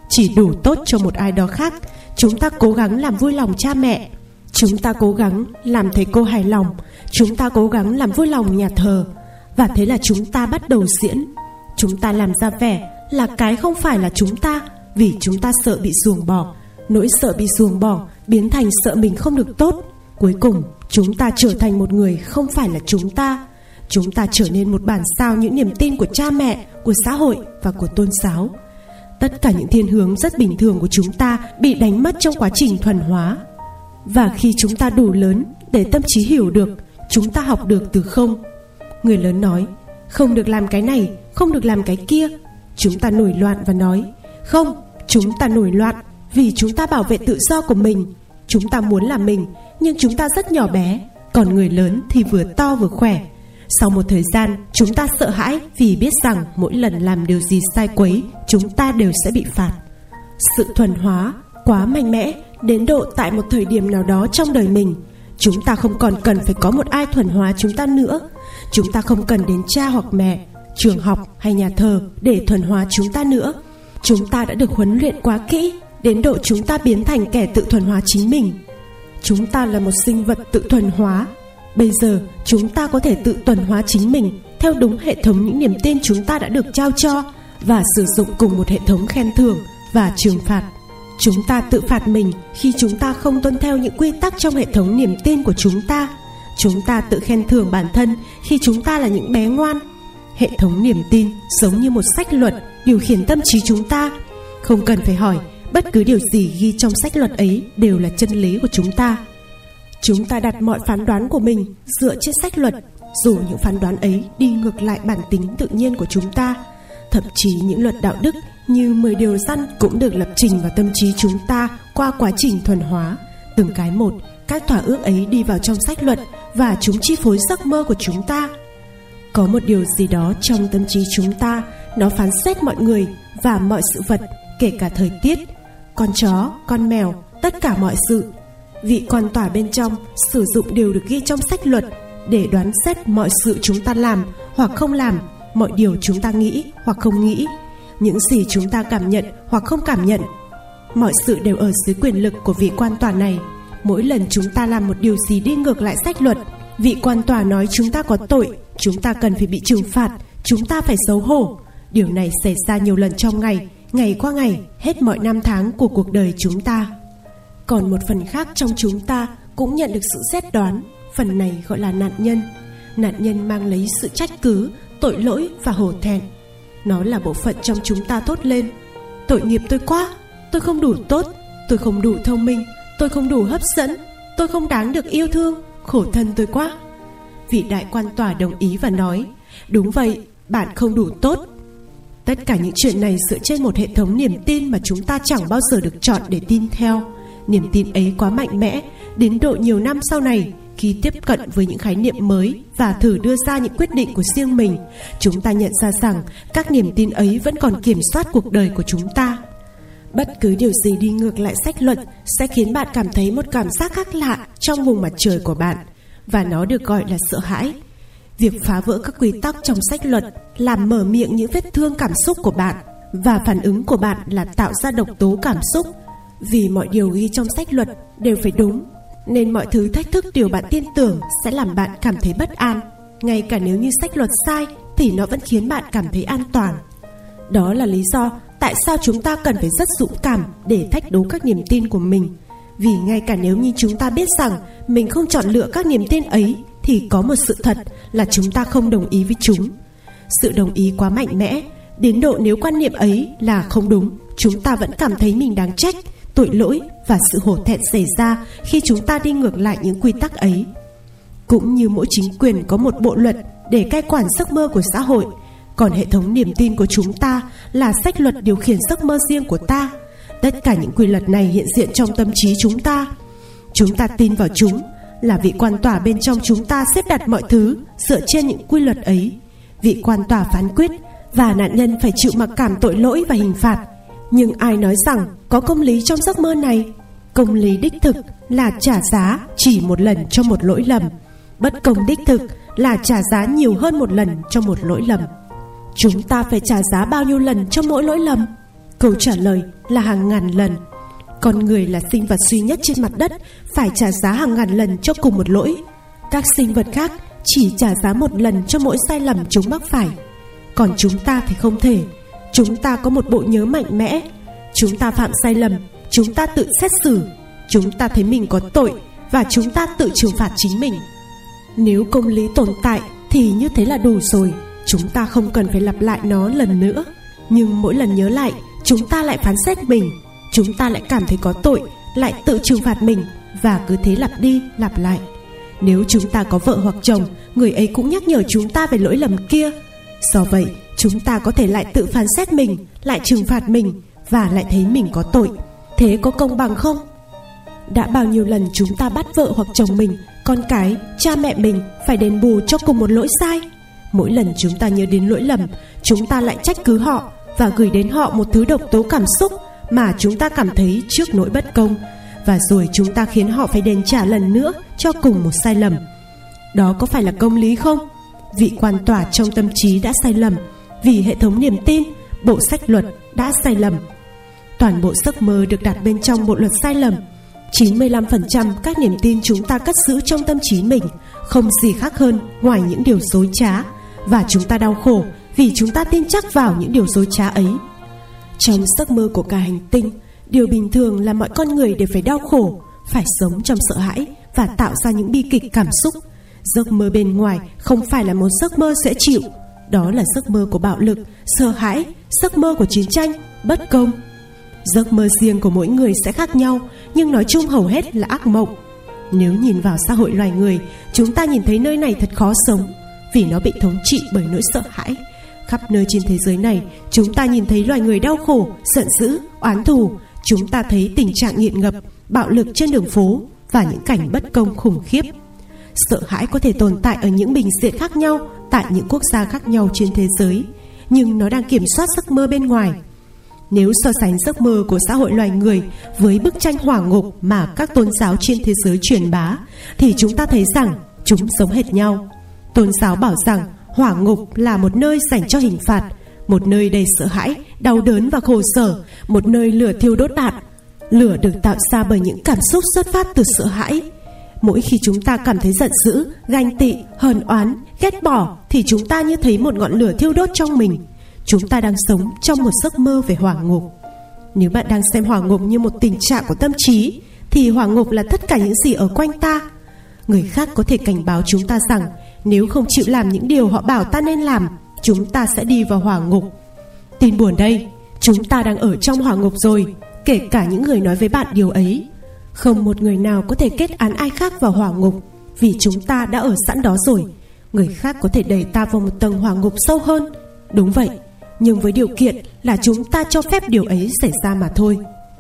Speaker 1: chỉ đủ tốt cho một ai đó khác. Chúng ta cố gắng làm vui lòng cha mẹ, chúng ta cố gắng làm thầy cô hài lòng, chúng ta cố gắng làm vui lòng nhà thờ. Và thế là chúng ta bắt đầu diễn. Chúng ta làm ra vẻ là cái không phải là chúng ta, vì chúng ta sợ bị ruồng bỏ. Nỗi sợ bị ruồng bỏ biến thành sợ mình không được tốt. Cuối cùng chúng ta trở thành một người không phải là chúng ta. Chúng ta trở nên một bản sao những niềm tin của cha mẹ, của xã hội và của tôn giáo. Tất cả những thiên hướng rất bình thường của chúng ta bị đánh mất trong quá trình thuần hóa. Và khi chúng ta đủ lớn để tâm trí hiểu được, chúng ta học được từ không. Người lớn nói không được làm cái này, không được làm cái kia. Chúng ta nổi loạn và nói không, chúng ta nổi loạn vì chúng ta bảo vệ tự do của mình. Chúng ta muốn là mình, nhưng chúng ta rất nhỏ bé. Còn người lớn thì vừa to vừa khỏe. Sau một thời gian, chúng ta sợ hãi vì biết rằng mỗi lần làm điều gì sai quấy, chúng ta đều sẽ bị phạt. Sự thuần hóa quá mạnh mẽ đến độ tại một thời điểm nào đó trong đời mình, chúng ta không còn cần phải có một ai thuần hóa chúng ta nữa. Chúng ta không cần đến cha hoặc mẹ, trường học hay nhà thờ để thuần hóa chúng ta nữa. Chúng ta đã được huấn luyện quá kỹ đến độ chúng ta biến thành kẻ tự thuần hóa chính mình. Chúng ta là một sinh vật tự thuần hóa. Bây giờ chúng ta có thể tự thuần hóa chính mình theo đúng hệ thống những niềm tin chúng ta đã được trao cho, và sử dụng cùng một hệ thống khen thưởng và trừng phạt. Chúng ta tự phạt mình khi chúng ta không tuân theo những quy tắc trong hệ thống niềm tin của chúng ta. Chúng ta tự khen thưởng bản thân khi chúng ta là những bé ngoan. Hệ thống niềm tin giống như một sách luật điều khiển tâm trí chúng ta. Không cần phải hỏi, bất cứ điều gì ghi trong sách luật ấy đều là chân lý của chúng ta. Chúng ta đặt mọi phán đoán của mình dựa trên sách luật, dù những phán đoán ấy đi ngược lại bản tính tự nhiên của chúng ta. Thậm chí những luật đạo đức như mười điều răn cũng được lập trình vào tâm trí chúng ta qua quá trình thuần hóa. Từng cái một, các thỏa ước ấy đi vào trong sách luật và chúng chi phối giấc mơ của chúng ta. Có một điều gì đó trong tâm trí chúng ta, nó phán xét mọi người và mọi sự vật, kể cả thời tiết, con chó, con mèo, tất cả mọi sự. Vị quan tòa bên trong sử dụng điều được ghi trong sách luật để đoán xét mọi sự chúng ta làm hoặc không làm, mọi điều chúng ta nghĩ hoặc không nghĩ, những gì chúng ta cảm nhận hoặc không cảm nhận. Mọi sự đều ở dưới quyền lực của vị quan tòa này. Mỗi lần chúng ta làm một điều gì đi ngược lại sách luật, vị quan tòa nói chúng ta có tội, chúng ta cần phải bị trừng phạt, chúng ta phải xấu hổ. Điều này xảy ra nhiều lần trong ngày, ngày qua ngày, hết mọi năm tháng của cuộc đời chúng ta. Còn một phần khác trong chúng ta cũng nhận được sự xét đoán. Phần này gọi là nạn nhân. Nạn nhân mang lấy sự trách cứ, tội lỗi và hổ thẹn. Nó là bộ phận trong chúng ta thốt lên: tội nghiệp tôi quá, tôi không đủ tốt, tôi không đủ thông minh, tôi không đủ hấp dẫn, tôi không đáng được yêu thương, khổ thân tôi quá. Vị đại quan tòa đồng ý và nói: đúng vậy, bạn không đủ tốt. Tất cả những chuyện này dựa trên một hệ thống niềm tin mà chúng ta chẳng bao giờ được chọn để tin theo. Niềm tin ấy quá mạnh mẽ đến độ nhiều năm sau này, khi tiếp cận với những khái niệm mới và thử đưa ra những quyết định của riêng mình, chúng ta nhận ra rằng các niềm tin ấy vẫn còn kiểm soát cuộc đời của chúng ta. Bất cứ điều gì đi ngược lại sách luật sẽ khiến bạn cảm thấy một cảm giác khác lạ trong vùng mặt trời của bạn, và nó được gọi là sợ hãi. Việc phá vỡ các quy tắc trong sách luật làm mở miệng những vết thương cảm xúc của bạn, và phản ứng của bạn là tạo ra độc tố cảm xúc. Vì mọi điều ghi trong sách luật đều phải đúng, nên mọi thứ thách thức điều bạn tin tưởng sẽ làm bạn cảm thấy bất an. Ngay cả nếu như sách luật sai thì nó vẫn khiến bạn cảm thấy an toàn. Đó là lý do tại sao chúng ta cần phải rất dũng cảm để thách đố các niềm tin của mình. Vì ngay cả nếu như chúng ta biết rằng mình không chọn lựa các niềm tin ấy, thì có một sự thật là chúng ta không đồng ý với chúng. Sự đồng ý quá mạnh mẽ đến độ nếu quan niệm ấy là không đúng, chúng ta vẫn cảm thấy mình đáng trách, tội lỗi và sự hổ thẹn xảy ra khi chúng ta đi ngược lại những quy tắc ấy. Cũng như mỗi chính quyền có một bộ luật để cai quản giấc mơ của xã hội, còn hệ thống niềm tin của chúng ta là sách luật điều khiển giấc mơ riêng của ta. Tất cả những quy luật này hiện diện trong tâm trí chúng ta. Chúng ta tin vào chúng, là vị quan tòa bên trong chúng ta xếp đặt mọi thứ dựa trên những quy luật ấy. Vị quan tòa phán quyết và nạn nhân phải chịu mặc cảm tội lỗi và hình phạt. Nhưng ai nói rằng có công lý trong giấc mơ này? Công lý đích thực là trả giá chỉ một lần cho một lỗi lầm. Bất công đích thực là trả giá nhiều hơn một lần cho một lỗi lầm. Chúng ta phải trả giá bao nhiêu lần cho mỗi lỗi lầm? Câu trả lời là hàng ngàn lần. Con người là sinh vật duy nhất trên mặt đất phải trả giá hàng ngàn lần cho cùng một lỗi. Các sinh vật khác chỉ trả giá một lần cho mỗi sai lầm chúng mắc phải. Còn chúng ta thì không thể. Chúng ta có một bộ nhớ mạnh mẽ. Chúng ta phạm sai lầm, chúng ta tự xét xử. Chúng ta thấy mình có tội và chúng ta tự trừng phạt chính mình. Nếu công lý tồn tại thì như thế là đủ rồi. Chúng ta không cần phải lặp lại nó lần nữa. Nhưng mỗi lần nhớ lại, chúng ta lại phán xét mình. Chúng ta lại cảm thấy có tội, lại tự trừng phạt mình. Và cứ thế lặp đi lặp lại. Nếu chúng ta có vợ hoặc chồng, người ấy cũng nhắc nhở chúng ta về lỗi lầm kia. Do vậy, chúng ta có thể lại tự phán xét mình, lại trừng phạt mình, và lại thấy mình có tội. Thế có công bằng không? Đã bao nhiêu lần chúng ta bắt vợ hoặc chồng mình, con cái, cha mẹ mình phải đền bù cho cùng một lỗi sai. Mỗi lần chúng ta nhớ đến lỗi lầm, chúng ta lại trách cứ họ và gửi đến họ một thứ độc tố cảm xúc mà chúng ta cảm thấy trước nỗi bất công. Và rồi chúng ta khiến họ phải đền trả lần nữa cho cùng một sai lầm. Đó có phải là công lý không? Vị quan tòa trong tâm trí đã sai lầm, vì hệ thống niềm tin, bộ sách luật đã sai lầm. Toàn bộ giấc mơ được đặt bên trong bộ luật sai lầm. chín mươi lăm phần trăm các niềm tin chúng ta cất giữ trong tâm trí mình không gì khác hơn ngoài những điều dối trá. Và chúng ta đau khổ vì chúng ta tin chắc vào những điều dối trá ấy. Trong giấc mơ của cả hành tinh, điều bình thường là mọi con người đều phải đau khổ, phải sống trong sợ hãi và tạo ra những bi kịch cảm xúc. Giấc mơ bên ngoài không phải là một giấc mơ dễ chịu. Đó là giấc mơ của bạo lực, sợ hãi, giấc mơ của chiến tranh, bất công. Giấc mơ riêng của mỗi người sẽ khác nhau, nhưng nói chung hầu hết là ác mộng. Nếu nhìn vào xã hội loài người, chúng ta nhìn thấy nơi này thật khó sống, vì nó bị thống trị bởi nỗi sợ hãi. Khắp nơi trên thế giới này, chúng ta nhìn thấy loài người đau khổ, giận dữ, oán thù. Chúng ta thấy tình trạng nghiện ngập, bạo lực trên đường phố và những cảnh bất công khủng khiếp. Sợ hãi có thể tồn tại ở những bình diện khác nhau, tại những quốc gia khác nhau trên thế giới, nhưng nó đang kiểm soát giấc mơ bên ngoài. Nếu so sánh giấc mơ của xã hội loài người với bức tranh hỏa ngục mà các tôn giáo trên thế giới truyền bá, thì chúng ta thấy rằng chúng giống hệt nhau. Tôn giáo bảo rằng hỏa ngục là một nơi dành cho hình phạt, một nơi đầy sợ hãi, đau đớn và khổ sở, một nơi lửa thiêu đốt bạn. Lửa được tạo ra bởi những cảm xúc xuất phát từ sợ hãi. Mỗi khi chúng ta cảm thấy giận dữ, ganh tị, hờn oán, ghét bỏ, thì chúng ta như thấy một ngọn lửa thiêu đốt trong mình. Chúng ta đang sống trong một giấc mơ về hỏa ngục. Nếu bạn đang xem hỏa ngục như một tình trạng của tâm trí, thì hỏa ngục là tất cả những gì ở quanh ta. Người khác có thể cảnh báo chúng ta rằng nếu không chịu làm những điều họ bảo ta nên làm, chúng ta sẽ đi vào hỏa ngục. Tin buồn đây, chúng ta đang ở trong hỏa ngục rồi, kể cả những người nói với bạn điều ấy. Không một người nào có thể kết án ai khác vào hỏa ngục, vì chúng ta đã ở sẵn đó rồi. Người khác có thể đẩy ta vào một tầng hỏa ngục sâu hơn. Đúng vậy, nhưng với điều kiện là chúng ta cho phép điều ấy xảy ra mà thôi.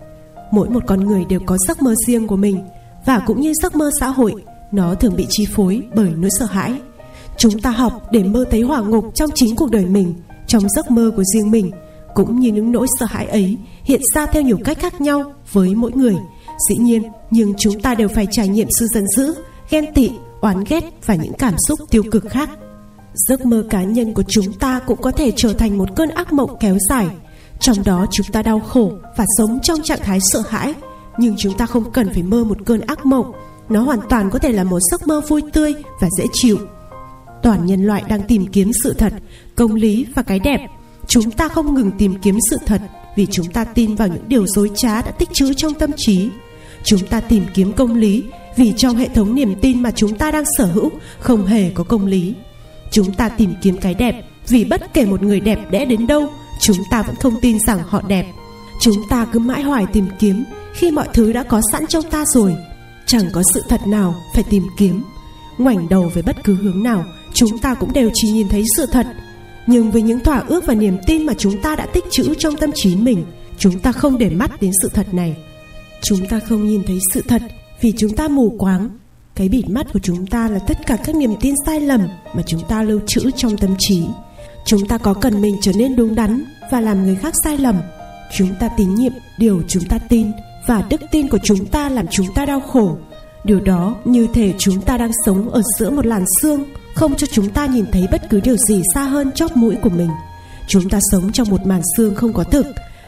Speaker 1: Mỗi một con người đều có giấc mơ riêng của mình, và cũng như giấc mơ xã hội, nó thường bị chi phối bởi nỗi sợ hãi. Chúng ta học để mơ thấy hỏa ngục trong chính cuộc đời mình, trong giấc mơ của riêng mình, cũng như những nỗi sợ hãi ấy hiện ra theo nhiều cách khác nhau với mỗi người. Dĩ nhiên, nhưng chúng ta đều phải trải nghiệm sự giận dữ, ghen tị, oán ghét và những cảm xúc tiêu cực khác. Giấc mơ cá nhân của chúng ta cũng có thể trở thành một cơn ác mộng kéo dài. Trong đó chúng ta đau khổ và sống trong trạng thái sợ hãi. Nhưng chúng ta không cần phải mơ một cơn ác mộng. Nó hoàn toàn có thể là một giấc mơ vui tươi và dễ chịu. Toàn nhân loại đang tìm kiếm sự thật, công lý và cái đẹp. Chúng ta không ngừng tìm kiếm sự thật vì chúng ta tin vào những điều dối trá đã tích trữ trong tâm trí. Chúng ta tìm kiếm công lý vì trong hệ thống niềm tin mà chúng ta đang sở hữu không hề có công lý. Chúng ta tìm kiếm cái đẹp vì bất kể một người đẹp đẽ đến đâu, chúng ta vẫn không tin rằng họ đẹp. Chúng ta cứ mãi hoài tìm kiếm khi mọi thứ đã có sẵn trong ta rồi. Chẳng có sự thật nào phải tìm kiếm. Ngoảnh đầu về bất cứ hướng nào, chúng ta cũng đều chỉ nhìn thấy sự thật. Nhưng với những thỏa ước và niềm tin mà chúng ta đã tích trữ trong tâm trí mình, chúng ta không để mắt đến sự thật này. Chúng ta không nhìn thấy sự thật vì chúng ta mù quáng. Cái bịt mắt của chúng ta là tất cả các niềm tin sai lầm mà chúng ta lưu trữ trong tâm trí. Chúng ta có cần mình trở nên đúng đắn và làm người khác sai lầm. Chúng ta tín nhiệm điều chúng ta tin, và đức tin của chúng ta làm chúng ta đau khổ. Điều đó như thể chúng ta đang sống ở giữa một làn sương, không cho chúng ta nhìn thấy bất cứ điều gì xa hơn chóp mũi của mình. Chúng ta sống trong một màn sương không có thực,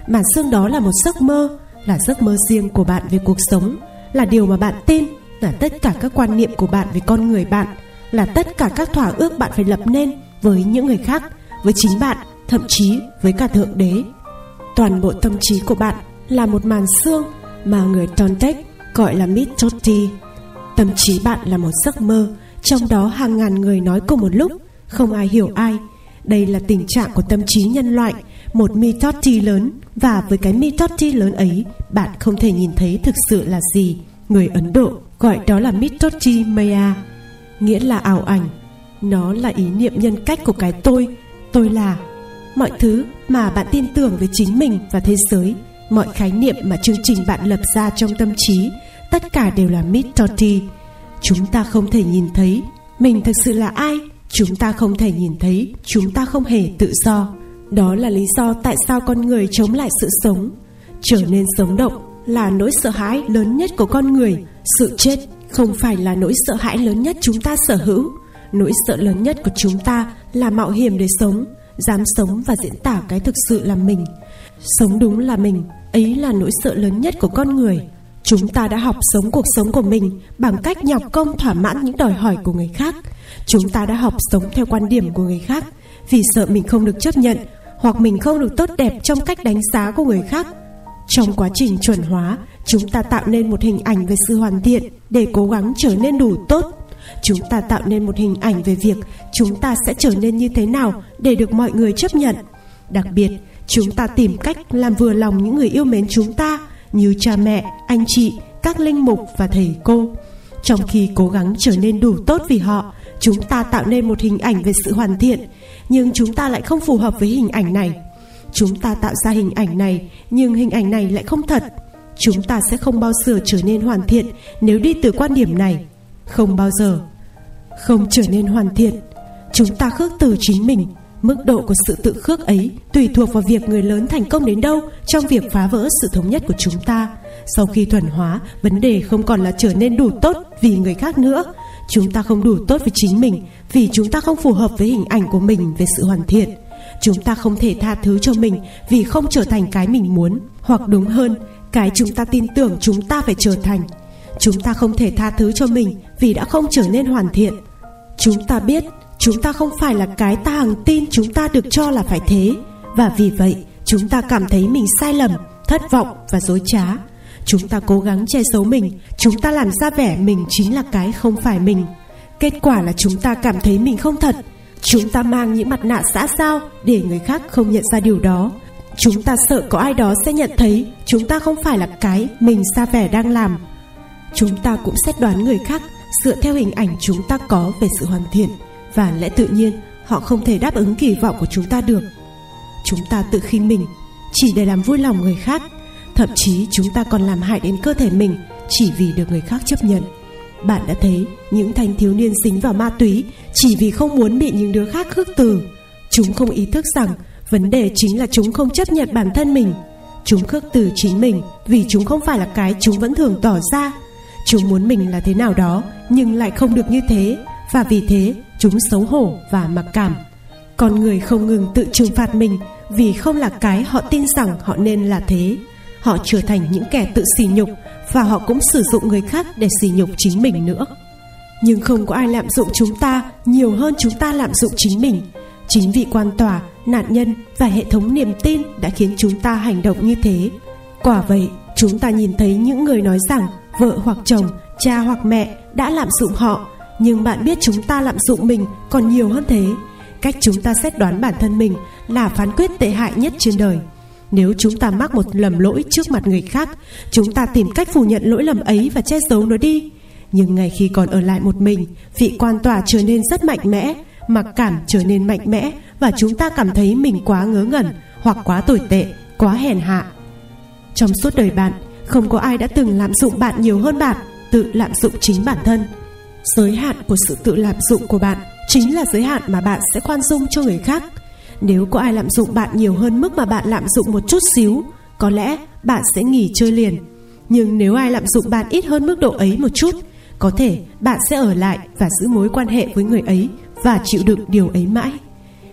Speaker 1: Màn sương đó là một giấc mơ, là giấc mơ riêng của bạn về cuộc sống, là điều mà bạn tin, là tất cả các quan niệm của bạn về con người bạn, là tất cả các thỏa ước bạn phải lập nên với những người khác, với chính bạn, thậm chí với cả Thượng Đế. Toàn bộ tâm trí của bạn là một màn sương mà người Toltec gọi là Mythoti. Tâm trí bạn là một giấc mơ, trong đó hàng ngàn người nói cùng một lúc, không ai hiểu ai. Đây là tình trạng của tâm trí nhân loại, một Mythoti lớn, và với cái Mythoti lớn ấy, bạn không thể nhìn thấy thực sự là gì. Người Ấn Độ gọi đó là Mythoti Maya, nghĩa là ảo ảnh. Nó là ý niệm nhân cách của cái tôi, tôi là. Mọi thứ mà bạn tin tưởng về chính mình và thế giới, mọi khái niệm mà chương trình bạn lập ra trong tâm trí, tất cả đều là Mythoti. Chúng ta không thể nhìn thấy mình thực sự là ai. Chúng ta không thể nhìn thấy chúng ta không hề tự do. Đó là lý do tại sao con người chống lại sự sống. Trở nên sống động là nỗi sợ hãi lớn nhất của con người. Sự chết không phải là nỗi sợ hãi lớn nhất chúng ta sở hữu. Nỗi sợ lớn nhất của chúng ta là mạo hiểm để sống, dám sống và diễn tả cái thực sự là mình. Sống đúng là mình, ấy là nỗi sợ lớn nhất của con người. Chúng ta đã học sống cuộc sống của mình bằng cách nhọc công thỏa mãn những đòi hỏi của người khác. Chúng ta đã học sống theo quan điểm của người khác vì sợ mình không được chấp nhận, hoặc mình không được tốt đẹp trong cách đánh giá của người khác. Trong quá trình chuẩn hóa, chúng ta tạo nên một hình ảnh về sự hoàn thiện để cố gắng trở nên đủ tốt. Chúng ta tạo nên một hình ảnh về việc chúng ta sẽ trở nên như thế nào để được mọi người chấp nhận. Đặc biệt, chúng ta tìm cách làm vừa lòng những người yêu mến chúng ta, như cha mẹ, anh chị, các linh mục và thầy cô. Trong khi cố gắng trở nên đủ tốt vì họ, chúng ta tạo nên một hình ảnh về sự hoàn thiện, nhưng chúng ta lại không phù hợp với hình ảnh này. Chúng ta tạo ra hình ảnh này, nhưng hình ảnh này lại không thật. Chúng ta sẽ không bao giờ trở nên hoàn thiện nếu đi từ quan điểm này. Không bao giờ. Không trở nên hoàn thiện. Chúng ta khước từ chính mình. Mức độ của sự tự khước ấy tùy thuộc vào việc người lớn thành công đến đâu trong việc phá vỡ sự thống nhất của chúng ta. Sau khi thuần hóa, vấn đề không còn là trở nên đủ tốt vì người khác nữa. Chúng ta không đủ tốt với chính mình vì chúng ta không phù hợp với hình ảnh của mình về sự hoàn thiện. Chúng ta không thể tha thứ cho mình vì không trở thành cái mình muốn, hoặc đúng hơn, cái chúng ta tin tưởng chúng ta phải trở thành. Chúng ta không thể tha thứ cho mình vì đã không trở nên hoàn thiện. Chúng ta biết chúng ta không phải là cái ta hằng tin chúng ta được cho là phải thế, và vì vậy chúng ta cảm thấy mình sai lầm, thất vọng và dối trá. Chúng ta cố gắng che giấu mình, chúng ta làm ra vẻ mình chính là cái không phải mình. Kết quả là chúng ta cảm thấy mình không thật. Chúng ta mang những mặt nạ xã giao để người khác không nhận ra điều đó. Chúng ta sợ có ai đó sẽ nhận thấy chúng ta không phải là cái mình ra vẻ đang làm. Chúng ta cũng xét đoán người khác dựa theo hình ảnh chúng ta có về sự hoàn thiện, và lẽ tự nhiên họ không thể đáp ứng kỳ vọng của chúng ta được. Chúng ta tự khinh mình chỉ để làm vui lòng người khác. Thậm chí chúng ta còn làm hại đến cơ thể mình chỉ vì được người khác chấp nhận. Bạn đã thấy những thanh thiếu niên dính vào ma túy chỉ vì không muốn bị những đứa khác khước từ. Chúng không ý thức rằng vấn đề chính là chúng không chấp nhận bản thân mình. Chúng khước từ chính mình vì chúng không phải là cái chúng vẫn thường tỏ ra. Chúng muốn mình là thế nào đó nhưng lại không được như thế, và vì thế chúng xấu hổ và mặc cảm. Con người không ngừng tự trừng phạt mình vì không là cái họ tin rằng họ nên là thế. Họ trở thành những kẻ tự sỉ nhục, và họ cũng sử dụng người khác để sỉ nhục chính mình nữa. Nhưng không có ai lạm dụng chúng ta nhiều hơn chúng ta lạm dụng chính mình. Chính vị quan tòa, nạn nhân và hệ thống niềm tin đã khiến chúng ta hành động như thế. Quả vậy, chúng ta nhìn thấy những người nói rằng vợ hoặc chồng, cha hoặc mẹ đã lạm dụng họ, nhưng bạn biết chúng ta lạm dụng mình còn nhiều hơn thế. Cách chúng ta xét đoán bản thân mình là phán quyết tệ hại nhất trên đời. Nếu chúng ta mắc một lầm lỗi trước mặt người khác, chúng ta tìm cách phủ nhận lỗi lầm ấy và che giấu nó đi. Nhưng ngay khi còn ở lại một mình, vị quan tòa trở nên rất mạnh mẽ, mặc cảm trở nên mạnh mẽ, và chúng ta cảm thấy mình quá ngớ ngẩn, hoặc quá tồi tệ, quá hèn hạ. Trong suốt đời bạn, không có ai đã từng lạm dụng bạn nhiều hơn bạn tự lạm dụng chính bản thân. Giới hạn của sự tự lạm dụng của bạn chính là giới hạn mà bạn sẽ khoan dung cho người khác. Nếu có ai lạm dụng bạn nhiều hơn mức mà bạn lạm dụng một chút xíu, có lẽ bạn sẽ nghỉ chơi liền. Nhưng nếu ai lạm dụng bạn ít hơn mức độ ấy một chút, có thể bạn sẽ ở lại và giữ mối quan hệ với người ấy và chịu đựng điều ấy mãi.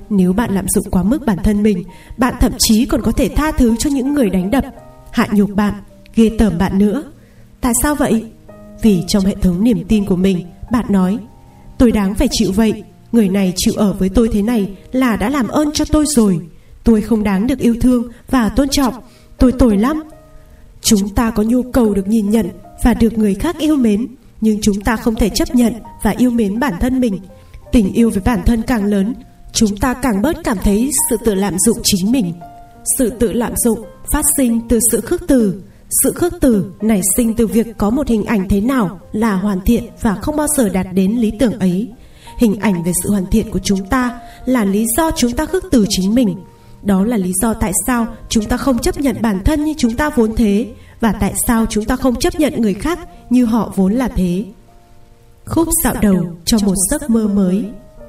Speaker 1: Nếu bạn lạm dụng quá mức bản thân mình, bạn thậm chí còn có thể tha thứ cho những người đánh đập, hạ nhục bạn, ghê tởm bạn nữa. Tại sao vậy? Vì trong hệ thống niềm tin của mình, bạn nói: tôi đáng phải chịu vậy. Người này chịu ở với tôi thế này là đã làm ơn cho tôi rồi. Tôi không đáng được yêu thương và tôn trọng. Tôi tồi lắm. Chúng ta có nhu cầu được nhìn nhận và được người khác yêu mến, nhưng chúng ta không thể chấp nhận và yêu mến bản thân mình. Tình yêu với bản thân càng lớn, chúng ta càng bớt cảm thấy sự tự lạm dụng chính mình. Sự tự lạm dụng phát sinh từ sự khước từ. Sự khước từ nảy sinh từ việc có một hình ảnh thế nào là hoàn thiện và không bao giờ đạt đến lý tưởng ấy. Hình ảnh về sự hoàn thiện của chúng ta là lý do chúng ta khước từ chính mình. Đó là lý do tại sao chúng ta không chấp nhận bản thân như chúng ta vốn thế, và tại sao chúng ta không chấp nhận người khác như họ vốn là thế. Khúc dạo đầu cho một giấc mơ mới.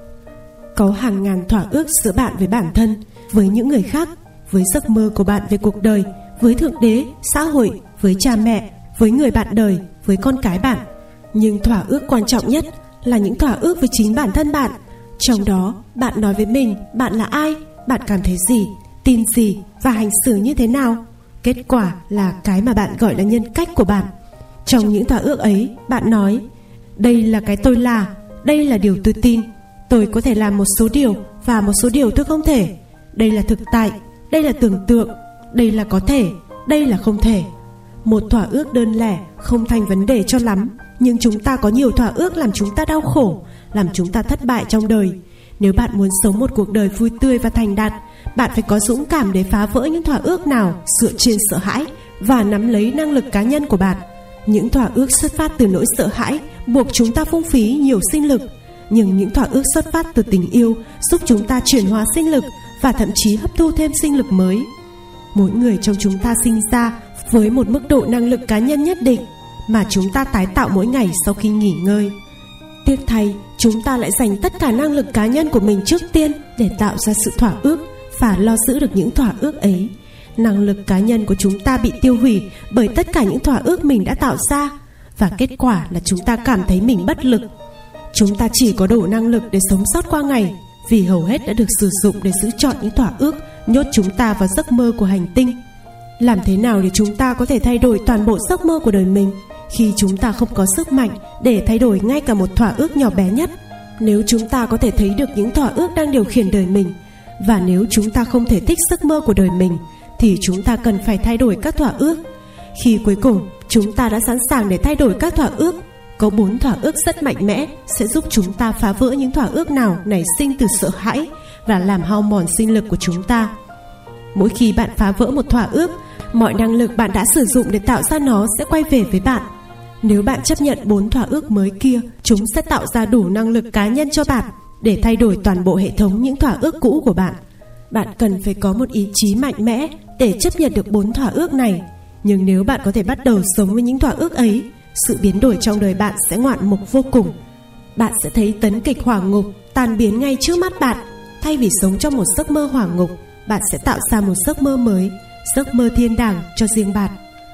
Speaker 1: Có hàng ngàn thỏa ước giữa bạn với bản thân, với những người khác, với giấc mơ của bạn về cuộc đời, với Thượng Đế, xã hội, với cha mẹ, với người bạn đời, với con cái bạn. Nhưng thỏa ước quan trọng nhất là những thỏa ước với chính bản thân bạn. Trong đó, bạn nói với mình bạn là ai, bạn cảm thấy gì, tin gì và hành xử như thế nào. Kết quả là cái mà bạn gọi là nhân cách của bạn. Trong những thỏa ước ấy, bạn nói: đây là cái tôi là, đây là điều tôi tin. Tôi có thể làm một số điều và một số điều tôi không thể. Đây là thực tại, đây là tưởng tượng, đây là có thể, đây là không thể. Một thỏa ước đơn lẻ không thành vấn đề cho lắm, nhưng chúng ta có nhiều thỏa ước làm chúng ta đau khổ, làm chúng ta thất bại trong đời. Nếu bạn muốn sống một cuộc đời vui tươi và thành đạt, bạn phải có dũng cảm để phá vỡ những thỏa ước nào dựa trên sợ hãi và nắm lấy năng lực cá nhân của bạn. Những thỏa ước xuất phát từ nỗi sợ hãi buộc chúng ta phung phí nhiều sinh lực, nhưng những thỏa ước xuất phát từ tình yêu giúp chúng ta chuyển hóa sinh lực và thậm chí hấp thu thêm sinh lực mới. Mỗi người trong chúng ta sinh ra với một mức độ năng lực cá nhân nhất định mà chúng ta tái tạo mỗi ngày sau khi nghỉ ngơi. Tiếc thay, chúng ta lại dành tất cả năng lực cá nhân của mình trước tiên để tạo ra sự thỏa ước và lo giữ được những thỏa ước ấy. Năng lực cá nhân của chúng ta bị tiêu hủy bởi tất cả những thỏa ước mình đã tạo ra, và kết quả là chúng ta cảm thấy mình bất lực. Chúng ta chỉ có đủ năng lực để sống sót qua ngày, vì hầu hết đã được sử dụng để giữ trọn những thỏa ước nhốt chúng ta vào giấc mơ của hành tinh. Làm thế nào để chúng ta có thể thay đổi toàn bộ giấc mơ của đời mình khi chúng ta không có sức mạnh để thay đổi ngay cả một thỏa ước nhỏ bé nhất? Nếu chúng ta có thể thấy được những thỏa ước đang điều khiển đời mình, và nếu chúng ta không thể thích giấc mơ của đời mình, thì chúng ta cần phải thay đổi các thỏa ước. Khi cuối cùng chúng ta đã sẵn sàng để thay đổi các thỏa ước, có bốn thỏa ước rất mạnh mẽ sẽ giúp chúng ta phá vỡ những thỏa ước nào nảy sinh từ sợ hãi và làm hao mòn sinh lực của chúng ta. Mỗi khi bạn phá vỡ một thỏa ước, mọi năng lực bạn đã sử dụng để tạo ra nó sẽ quay về với bạn. Nếu bạn chấp nhận bốn thỏa ước mới kia, chúng sẽ tạo ra đủ năng lực cá nhân cho bạn để thay đổi toàn bộ hệ thống những thỏa ước cũ của bạn. Bạn cần phải có một ý chí mạnh mẽ để chấp nhận được bốn thỏa ước này. Nhưng nếu bạn có thể bắt đầu sống với những thỏa ước ấy, sự biến đổi trong đời bạn sẽ ngoạn mục vô cùng. Bạn sẽ thấy tấn kịch hỏa ngục tan biến ngay trước mắt bạn. Thay vì sống trong một giấc mơ hỏa ngục, bạn sẽ tạo ra một giấc mơ mới, giấc mơ thiên đàng cho riêng bạn.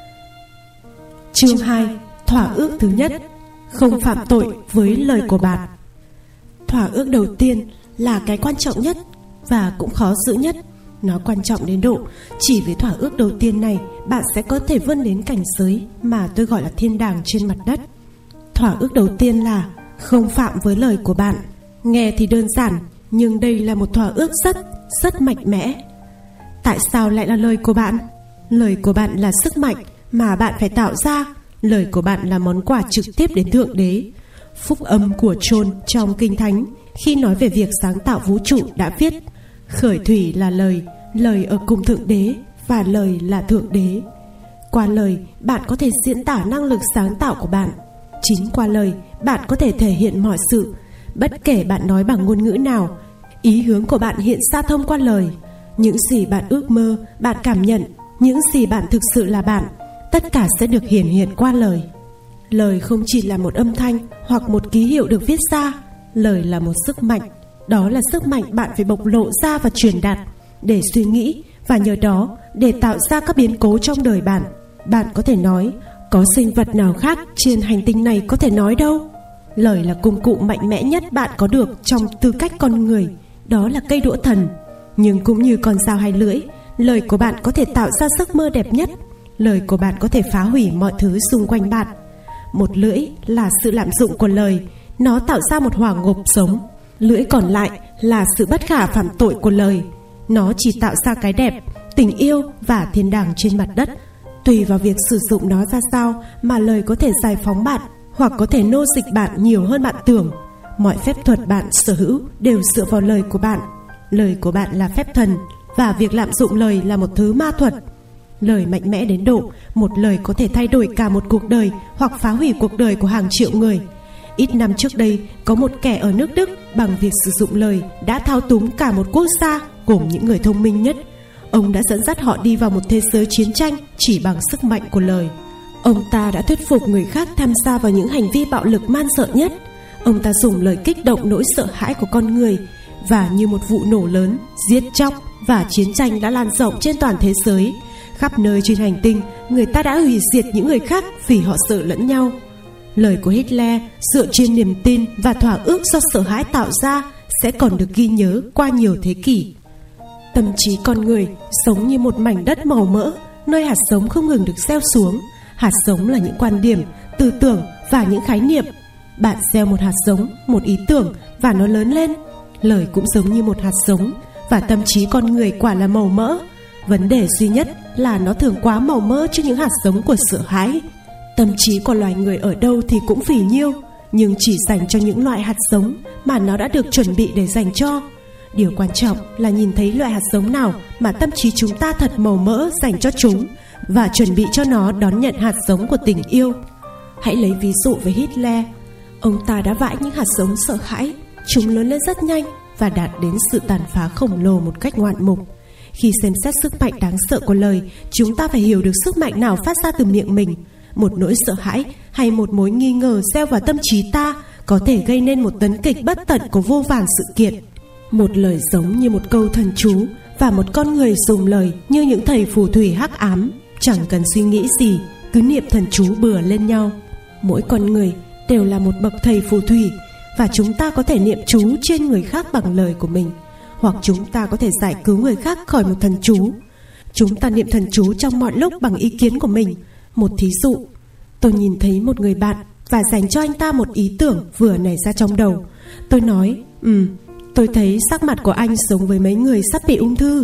Speaker 1: Chương hai. Thỏa ước thứ nhất: không phạm tội với lời của bạn. Thỏa ước đầu tiên là cái quan trọng nhất và cũng khó giữ nhất. Nó quan trọng đến độ chỉ với thỏa ước đầu tiên này, bạn sẽ có thể vươn đến cảnh giới mà tôi gọi là thiên đàng trên mặt đất. Thỏa ước đầu tiên là không phạm với lời của bạn. Nghe thì đơn giản, nhưng đây là một thỏa ước rất, rất mạnh mẽ. Tại sao lại là lời của bạn? Lời của bạn là sức mạnh mà bạn phải tạo ra. Lời của bạn là món quà trực tiếp đến Thượng Đế. Phúc âm của John trong Kinh Thánh khi nói về việc sáng tạo vũ trụ đã viết: khởi thủy là lời, lời ở cùng Thượng Đế và lời là Thượng Đế. Qua lời, bạn có thể diễn tả năng lực sáng tạo của bạn. Chính qua lời, bạn có thể thể hiện mọi sự. Bất kể bạn nói bằng ngôn ngữ nào, ý hướng của bạn hiện ra thông qua lời. Những gì bạn ước mơ, bạn cảm nhận, những gì bạn thực sự là bạn, tất cả sẽ được hiển hiện qua lời. Lời không chỉ là một âm thanh hoặc một ký hiệu được viết ra. Lời là một sức mạnh. Đó là sức mạnh bạn phải bộc lộ ra và truyền đạt để suy nghĩ, và nhờ đó để tạo ra các biến cố trong đời bạn. Bạn có thể nói: có sinh vật nào khác trên hành tinh này có thể nói đâu. Lời là công cụ mạnh mẽ nhất bạn có được trong tư cách con người đó là cây đũa thần. Nhưng cũng như con dao hai lưỡi, lời của bạn có thể tạo ra giấc mơ đẹp nhất. Lời của bạn có thể phá hủy mọi thứ xung quanh bạn. Một lưỡi là sự lạm dụng của lời, nó tạo ra một hỏa ngục sống. Lưỡi còn lại là sự bất khả phạm tội của lời, nó chỉ tạo ra cái đẹp, tình yêu và thiên đàng trên mặt đất. Tùy vào việc sử dụng nó ra sao mà lời có thể giải phóng bạn, hoặc có thể nô dịch bạn nhiều hơn bạn tưởng. Mọi phép thuật bạn sở hữu đều dựa vào lời của bạn. Lời của bạn là phép thần, và việc lạm dụng lời là một thứ ma thuật. Lời mạnh mẽ đến độ một lời có thể thay đổi cả một cuộc đời, hoặc phá hủy cuộc đời của hàng triệu người. Ít năm trước đây, có một kẻ ở nước Đức bằng việc sử dụng lời đã thao túng cả một quốc gia gồm những người thông minh nhất. Ông đã dẫn dắt họ đi vào một thế giới chiến tranh chỉ bằng sức mạnh của lời. Ông ta đã thuyết phục người khác tham gia vào những hành vi bạo lực man dợ nhất. Ông ta dùng lời kích động nỗi sợ hãi của con người, và như một vụ nổ lớn, giết chóc và chiến tranh đã lan rộng trên toàn thế giới. Khắp nơi trên hành tinh, người ta đã hủy diệt những người khác vì họ sợ lẫn nhau. Lời của Hitler dựa trên niềm tin và thỏa ước do sợ hãi tạo ra sẽ còn được ghi nhớ qua nhiều thế kỷ. Tâm trí con người sống như một mảnh đất màu mỡ, nơi hạt giống không ngừng được gieo xuống. Hạt giống là những quan điểm, tư tưởng và những khái niệm. Bạn gieo một hạt giống, một ý tưởng và nó lớn lên. Lời cũng giống như một hạt giống, và tâm trí con người quả là màu mỡ. Vấn đề duy nhất là nó thường quá màu mỡ trước những hạt giống của sợ hãi. Tâm trí của loài người ở đâu thì cũng phì nhiêu, nhưng chỉ dành cho những loại hạt giống mà nó đã được chuẩn bị để dành cho. Điều quan trọng là nhìn thấy loại hạt giống nào mà tâm trí chúng ta thật màu mỡ dành cho chúng, và chuẩn bị cho nó đón nhận hạt giống của tình yêu. Hãy lấy ví dụ với Hitler. Ông ta đã vãi những hạt giống sợ hãi. Chúng lớn lên rất nhanh và đạt đến sự tàn phá khổng lồ một cách ngoạn mục. Khi xem xét sức mạnh đáng sợ của lời, chúng ta phải hiểu được sức mạnh nào phát ra từ miệng mình. Một nỗi sợ hãi hay một mối nghi ngờ gieo vào tâm trí ta có thể gây nên một tấn kịch bất tận của vô vàn sự kiện. Một lời giống như một câu thần chú, và một con người dùng lời như những thầy phù thủy hắc ám. Chẳng cần suy nghĩ gì, cứ niệm thần chú bừa lên nhau. Mỗi con người đều là một bậc thầy phù thủy, và chúng ta có thể niệm chú trên người khác bằng lời của mình, hoặc chúng ta có thể giải cứu người khác khỏi một thần chú. Chúng ta niệm thần chú trong mọi lúc bằng ý kiến của mình. Một thí dụ, tôi nhìn thấy một người bạn và dành cho anh ta một ý tưởng vừa nảy ra trong đầu. Tôi nói, ừ, tôi thấy sắc mặt của anh giống với mấy người sắp bị ung thư.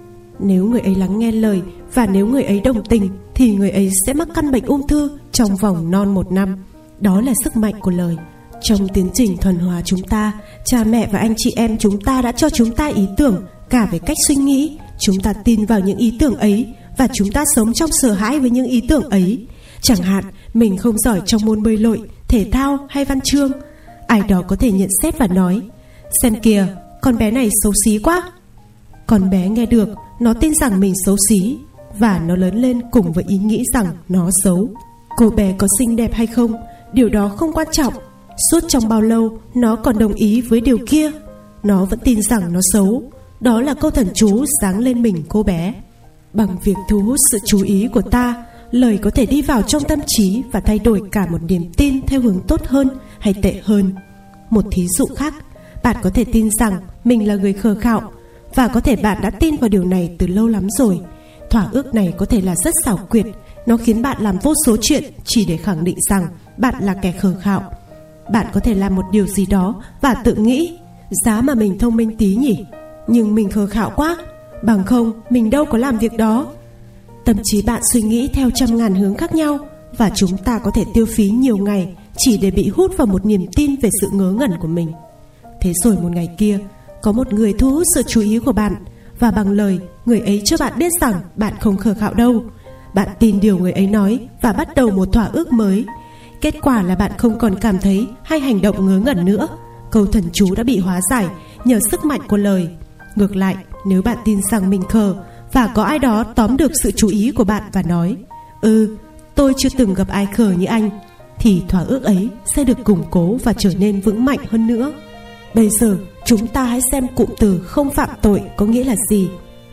Speaker 1: Nếu người ấy lắng nghe lời và nếu người ấy đồng tình, thì người ấy sẽ mắc căn bệnh ung thư trong vòng non một năm. Đó là sức mạnh của lời. Trong tiến trình thuần hóa chúng ta, cha mẹ và anh chị em chúng ta đã cho chúng ta ý tưởng cả về cách suy nghĩ. Chúng ta tin vào những ý tưởng ấy, và chúng ta sống trong sợ hãi với những ý tưởng ấy. Chẳng hạn, mình không giỏi trong môn bơi lội, thể thao hay văn chương. Ai đó có thể nhận xét và nói, xem kìa, con bé này xấu xí quá. Con bé nghe được, nó tin rằng mình xấu xí, và nó lớn lên cùng với ý nghĩ rằng nó xấu. Cô bé có xinh đẹp hay không, điều đó không quan trọng. Suốt trong bao lâu nó còn đồng ý với điều kia, nó vẫn tin rằng nó xấu. Đó là câu thần chú giáng lên mình cô bé. Bằng việc thu hút sự chú ý của ta, lời có thể đi vào trong tâm trí và thay đổi cả một niềm tin theo hướng tốt hơn hay tệ hơn. Một thí dụ khác, bạn có thể tin rằng mình là người khờ khạo, và có thể bạn đã tin vào điều này từ lâu lắm rồi. Thỏa ước này có thể là rất xảo quyệt. Nó khiến bạn làm vô số chuyện chỉ để khẳng định rằng bạn là kẻ khờ khạo. Bạn có thể làm một điều gì đó và tự nghĩ, giá mà mình thông minh tí nhỉ, nhưng mình khờ khạo quá. Bằng không, mình đâu có làm việc đó. Tâm trí bạn suy nghĩ theo trăm ngàn hướng khác nhau, và chúng ta có thể tiêu phí nhiều ngày chỉ để bị hút vào một niềm tin về sự ngớ ngẩn của mình. Thế rồi một ngày kia, có một người thu hút sự chú ý của bạn, và bằng lời, người ấy cho bạn biết rằng bạn không khờ khạo đâu. Bạn tin điều người ấy nói và bắt đầu một thỏa ước mới. Kết quả là bạn không còn cảm thấy hay hành động ngớ ngẩn nữa. Câu thần chú đã bị hóa giải nhờ sức mạnh của lời. Ngược lại, nếu bạn tin rằng mình khờ, và có ai đó tóm được sự chú ý của bạn và nói, Ừ, tôi chưa từng gặp ai khờ như anh, thì thỏa ước ấy sẽ được củng cố và trở nên vững mạnh hơn nữa. Bây giờ, chúng ta hãy xem cụm từ không phạm tội có nghĩa là gì.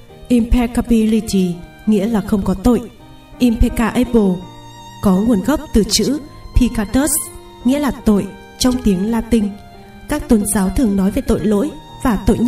Speaker 1: Impeccability nghĩa là không có tội. Impeccable có nguồn gốc từ chữ peccatus, nghĩa là tội trong tiếng Latin. Các tôn giáo thường nói về tội lỗi và tội nhân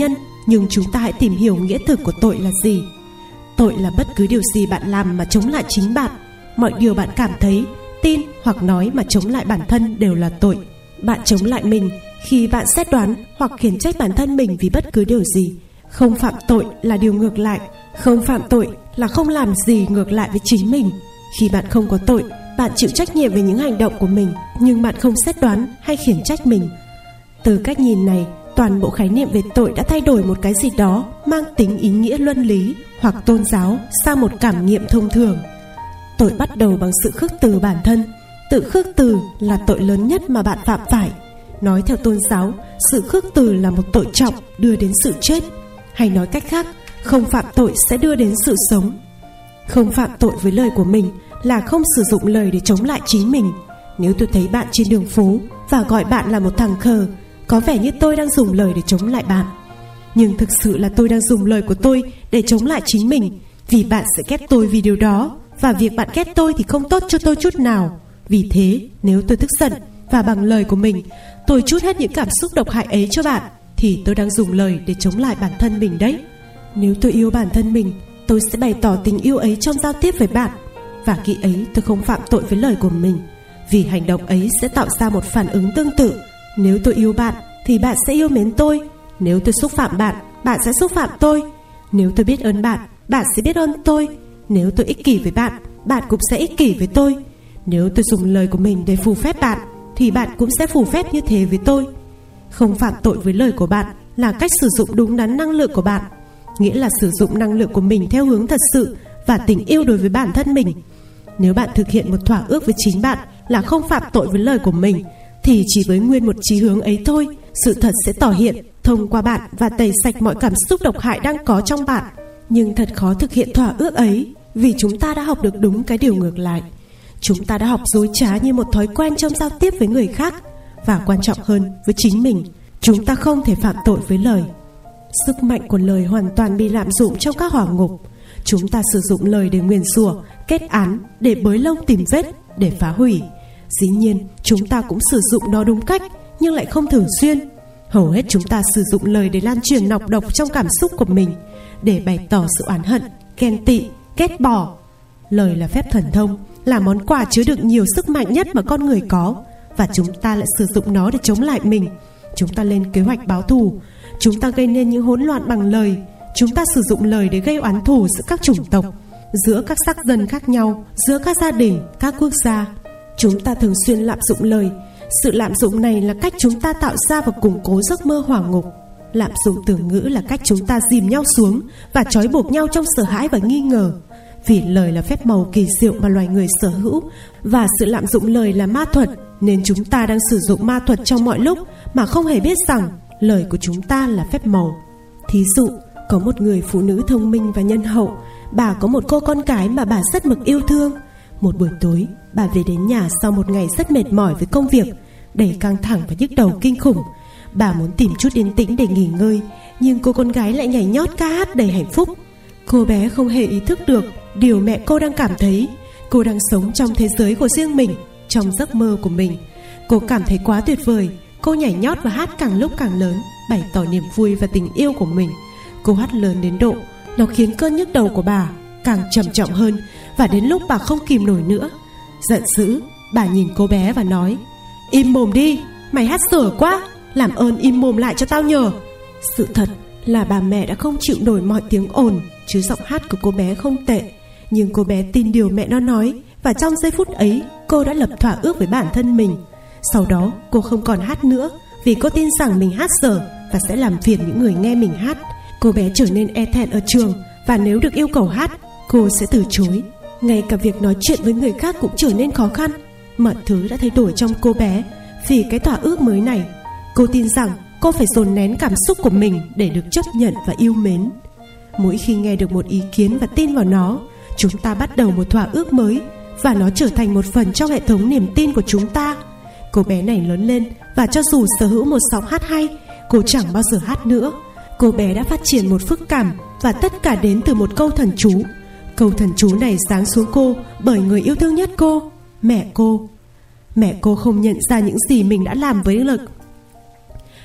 Speaker 1: Nhưng chúng ta hãy tìm hiểu nghĩa thực của tội là gì. Tội là bất cứ điều gì bạn làm mà chống lại chính bạn. Mọi điều bạn cảm thấy, tin hoặc nói mà chống lại bản thân đều là tội. Bạn chống lại mình khi bạn xét đoán hoặc khiển trách bản thân mình vì bất cứ điều gì. Không phạm tội là điều ngược lại. Không phạm tội là không làm gì ngược lại với chính mình. Khi bạn không có tội, bạn chịu trách nhiệm về những hành động của mình, nhưng bạn không xét đoán hay khiển trách mình. Từ cách nhìn này, toàn bộ khái niệm về tội đã thay đổi một cái gì đó mang tính ý nghĩa luân lý hoặc tôn giáo sang một cảm nghiệm thông thường. Tội bắt đầu bằng sự khước từ bản thân. Tự khước từ là tội lớn nhất mà bạn phạm phải. Nói theo tôn giáo, sự khước từ là một tội trọng đưa đến sự chết. Hay nói cách khác, không phạm tội sẽ đưa đến sự sống. Không phạm tội với lời của mình là không sử dụng lời để chống lại chính mình. Nếu tôi thấy bạn trên đường phố và gọi bạn là một thằng khờ, có vẻ như tôi đang dùng lời để chống lại bạn. Nhưng thực sự là tôi đang dùng lời của tôi để chống lại chính mình, vì bạn sẽ ghét tôi vì điều đó. Và việc bạn ghét tôi thì không tốt cho tôi chút nào. Vì thế, nếu tôi tức giận và bằng lời của mình tôi trút hết những cảm xúc độc hại ấy cho bạn, thì tôi đang dùng lời để chống lại bản thân mình đấy. Nếu tôi yêu bản thân mình, tôi sẽ bày tỏ tình yêu ấy trong giao tiếp với bạn. Và khi ấy tôi không phạm tội với lời của mình, vì hành động ấy sẽ tạo ra một phản ứng tương tự. Nếu tôi yêu bạn thì bạn sẽ yêu mến tôi. Nếu tôi xúc phạm bạn, bạn sẽ xúc phạm tôi. Nếu tôi biết ơn bạn, bạn sẽ biết ơn tôi. Nếu tôi ích kỷ với bạn, bạn cũng sẽ ích kỷ với tôi. Nếu tôi dùng lời của mình để phù phép bạn, thì bạn cũng sẽ phù phép như thế với tôi. Không phạm tội với lời của bạn là cách sử dụng đúng đắn năng lượng của bạn, nghĩa là sử dụng năng lượng của mình theo hướng thật sự và tình yêu đối với bản thân mình. Nếu bạn thực hiện một thỏa ước với chính bạn là không phạm tội với lời của mình, thì chỉ với nguyên một chí hướng ấy thôi, sự thật sẽ tỏ hiện thông qua bạn và tẩy sạch mọi cảm xúc độc hại đang có trong bạn. Nhưng thật khó thực hiện thỏa ước ấy, vì chúng ta đã học được đúng cái điều ngược lại. Chúng ta đã học dối trá như một thói quen trong giao tiếp với người khác, và quan trọng hơn với chính mình, chúng ta không thể phạm tội với lời. Sức mạnh của lời hoàn toàn bị lạm dụng trong các hỏa ngục. Chúng ta sử dụng lời để nguyền rủa, kết án, để bới lông tìm vết, để phá hủy. Dĩ nhiên, chúng ta cũng sử dụng nó đúng cách, nhưng lại không thường xuyên. Hầu hết chúng ta sử dụng lời để lan truyền nọc độc trong cảm xúc của mình, để bày tỏ sự oán hận, ghen tị, ghét bỏ. Lời là phép thần thông, là món quà chứa đựng nhiều sức mạnh nhất mà con người có, và chúng ta lại sử dụng nó để chống lại mình. Chúng ta lên kế hoạch báo thù. Chúng ta gây nên những hỗn loạn bằng lời. Chúng ta sử dụng lời để gây oán thù giữa các chủng tộc, giữa các sắc dân khác nhau, giữa các gia đình, các quốc gia. Chúng ta thường xuyên lạm dụng lời. Sự lạm dụng này là cách chúng ta tạo ra và củng cố giấc mơ hỏa ngục. Lạm dụng từ ngữ là cách chúng ta dìm nhau xuống và trói buộc nhau trong sợ hãi và nghi ngờ. Vì lời là phép màu kỳ diệu mà loài người sở hữu, và sự lạm dụng lời là ma thuật, nên chúng ta đang sử dụng ma thuật trong mọi lúc mà không hề biết rằng lời của chúng ta là phép màu. Thí dụ, có một người phụ nữ thông minh và nhân hậu. Bà có một cô con gái mà bà rất mực yêu thương. Một buổi tối, bà về đến nhà sau một ngày rất mệt mỏi với công việc, đầy căng thẳng và nhức đầu kinh khủng. Bà muốn tìm chút yên tĩnh để nghỉ ngơi, nhưng cô con gái lại nhảy nhót ca hát đầy hạnh phúc. Cô bé không hề ý thức được điều mẹ cô đang cảm thấy. Cô đang sống trong thế giới của riêng mình, trong giấc mơ của mình. Cô cảm thấy quá tuyệt vời. Cô nhảy nhót và hát càng lúc càng lớn, bày tỏ niềm vui và tình yêu của mình. Cô hát lớn đến độ nó khiến cơn nhức đầu của bà càng trầm trọng hơn, và đến lúc bà không kìm nổi nữa. Giận dữ, bà nhìn cô bé và nói: "Im mồm đi, mày hát dở quá, làm ơn im mồm lại cho tao nhờ." Sự thật là bà mẹ đã không chịu nổi mọi tiếng ồn, chứ giọng hát của cô bé không tệ. Nhưng cô bé tin điều mẹ nó nói, và trong giây phút ấy cô đã lập thỏa ước với bản thân mình. Sau đó cô không còn hát nữa, vì cô tin rằng mình hát dở và sẽ làm phiền những người nghe mình hát. Cô bé trở nên e thẹn ở trường, và nếu được yêu cầu hát, cô sẽ từ chối. Ngay cả việc nói chuyện với người khác cũng trở nên khó khăn. Mọi thứ đã thay đổi trong cô bé vì cái thỏa ước mới này. Cô tin rằng cô phải dồn nén cảm xúc của mình để được chấp nhận và yêu mến. Mỗi khi nghe được một ý kiến và tin vào nó, chúng ta bắt đầu một thỏa ước mới, và nó trở thành một phần trong hệ thống niềm tin của chúng ta. Cô bé này lớn lên, và cho dù sở hữu một giọng hát hay, cô chẳng bao giờ hát nữa. Cô bé đã phát triển một phức cảm, và tất cả đến từ một câu thần chú. Câu thần chú này giáng xuống cô bởi người yêu thương nhất cô, mẹ cô. Mẹ cô không nhận ra những gì mình đã làm với lực.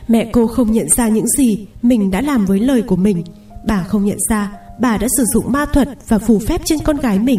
Speaker 1: Mẹ cô không nhận ra những gì mình đã làm với lời của mình. Bà không nhận ra bà đã sử dụng ma thuật và phù phép trên con gái mình.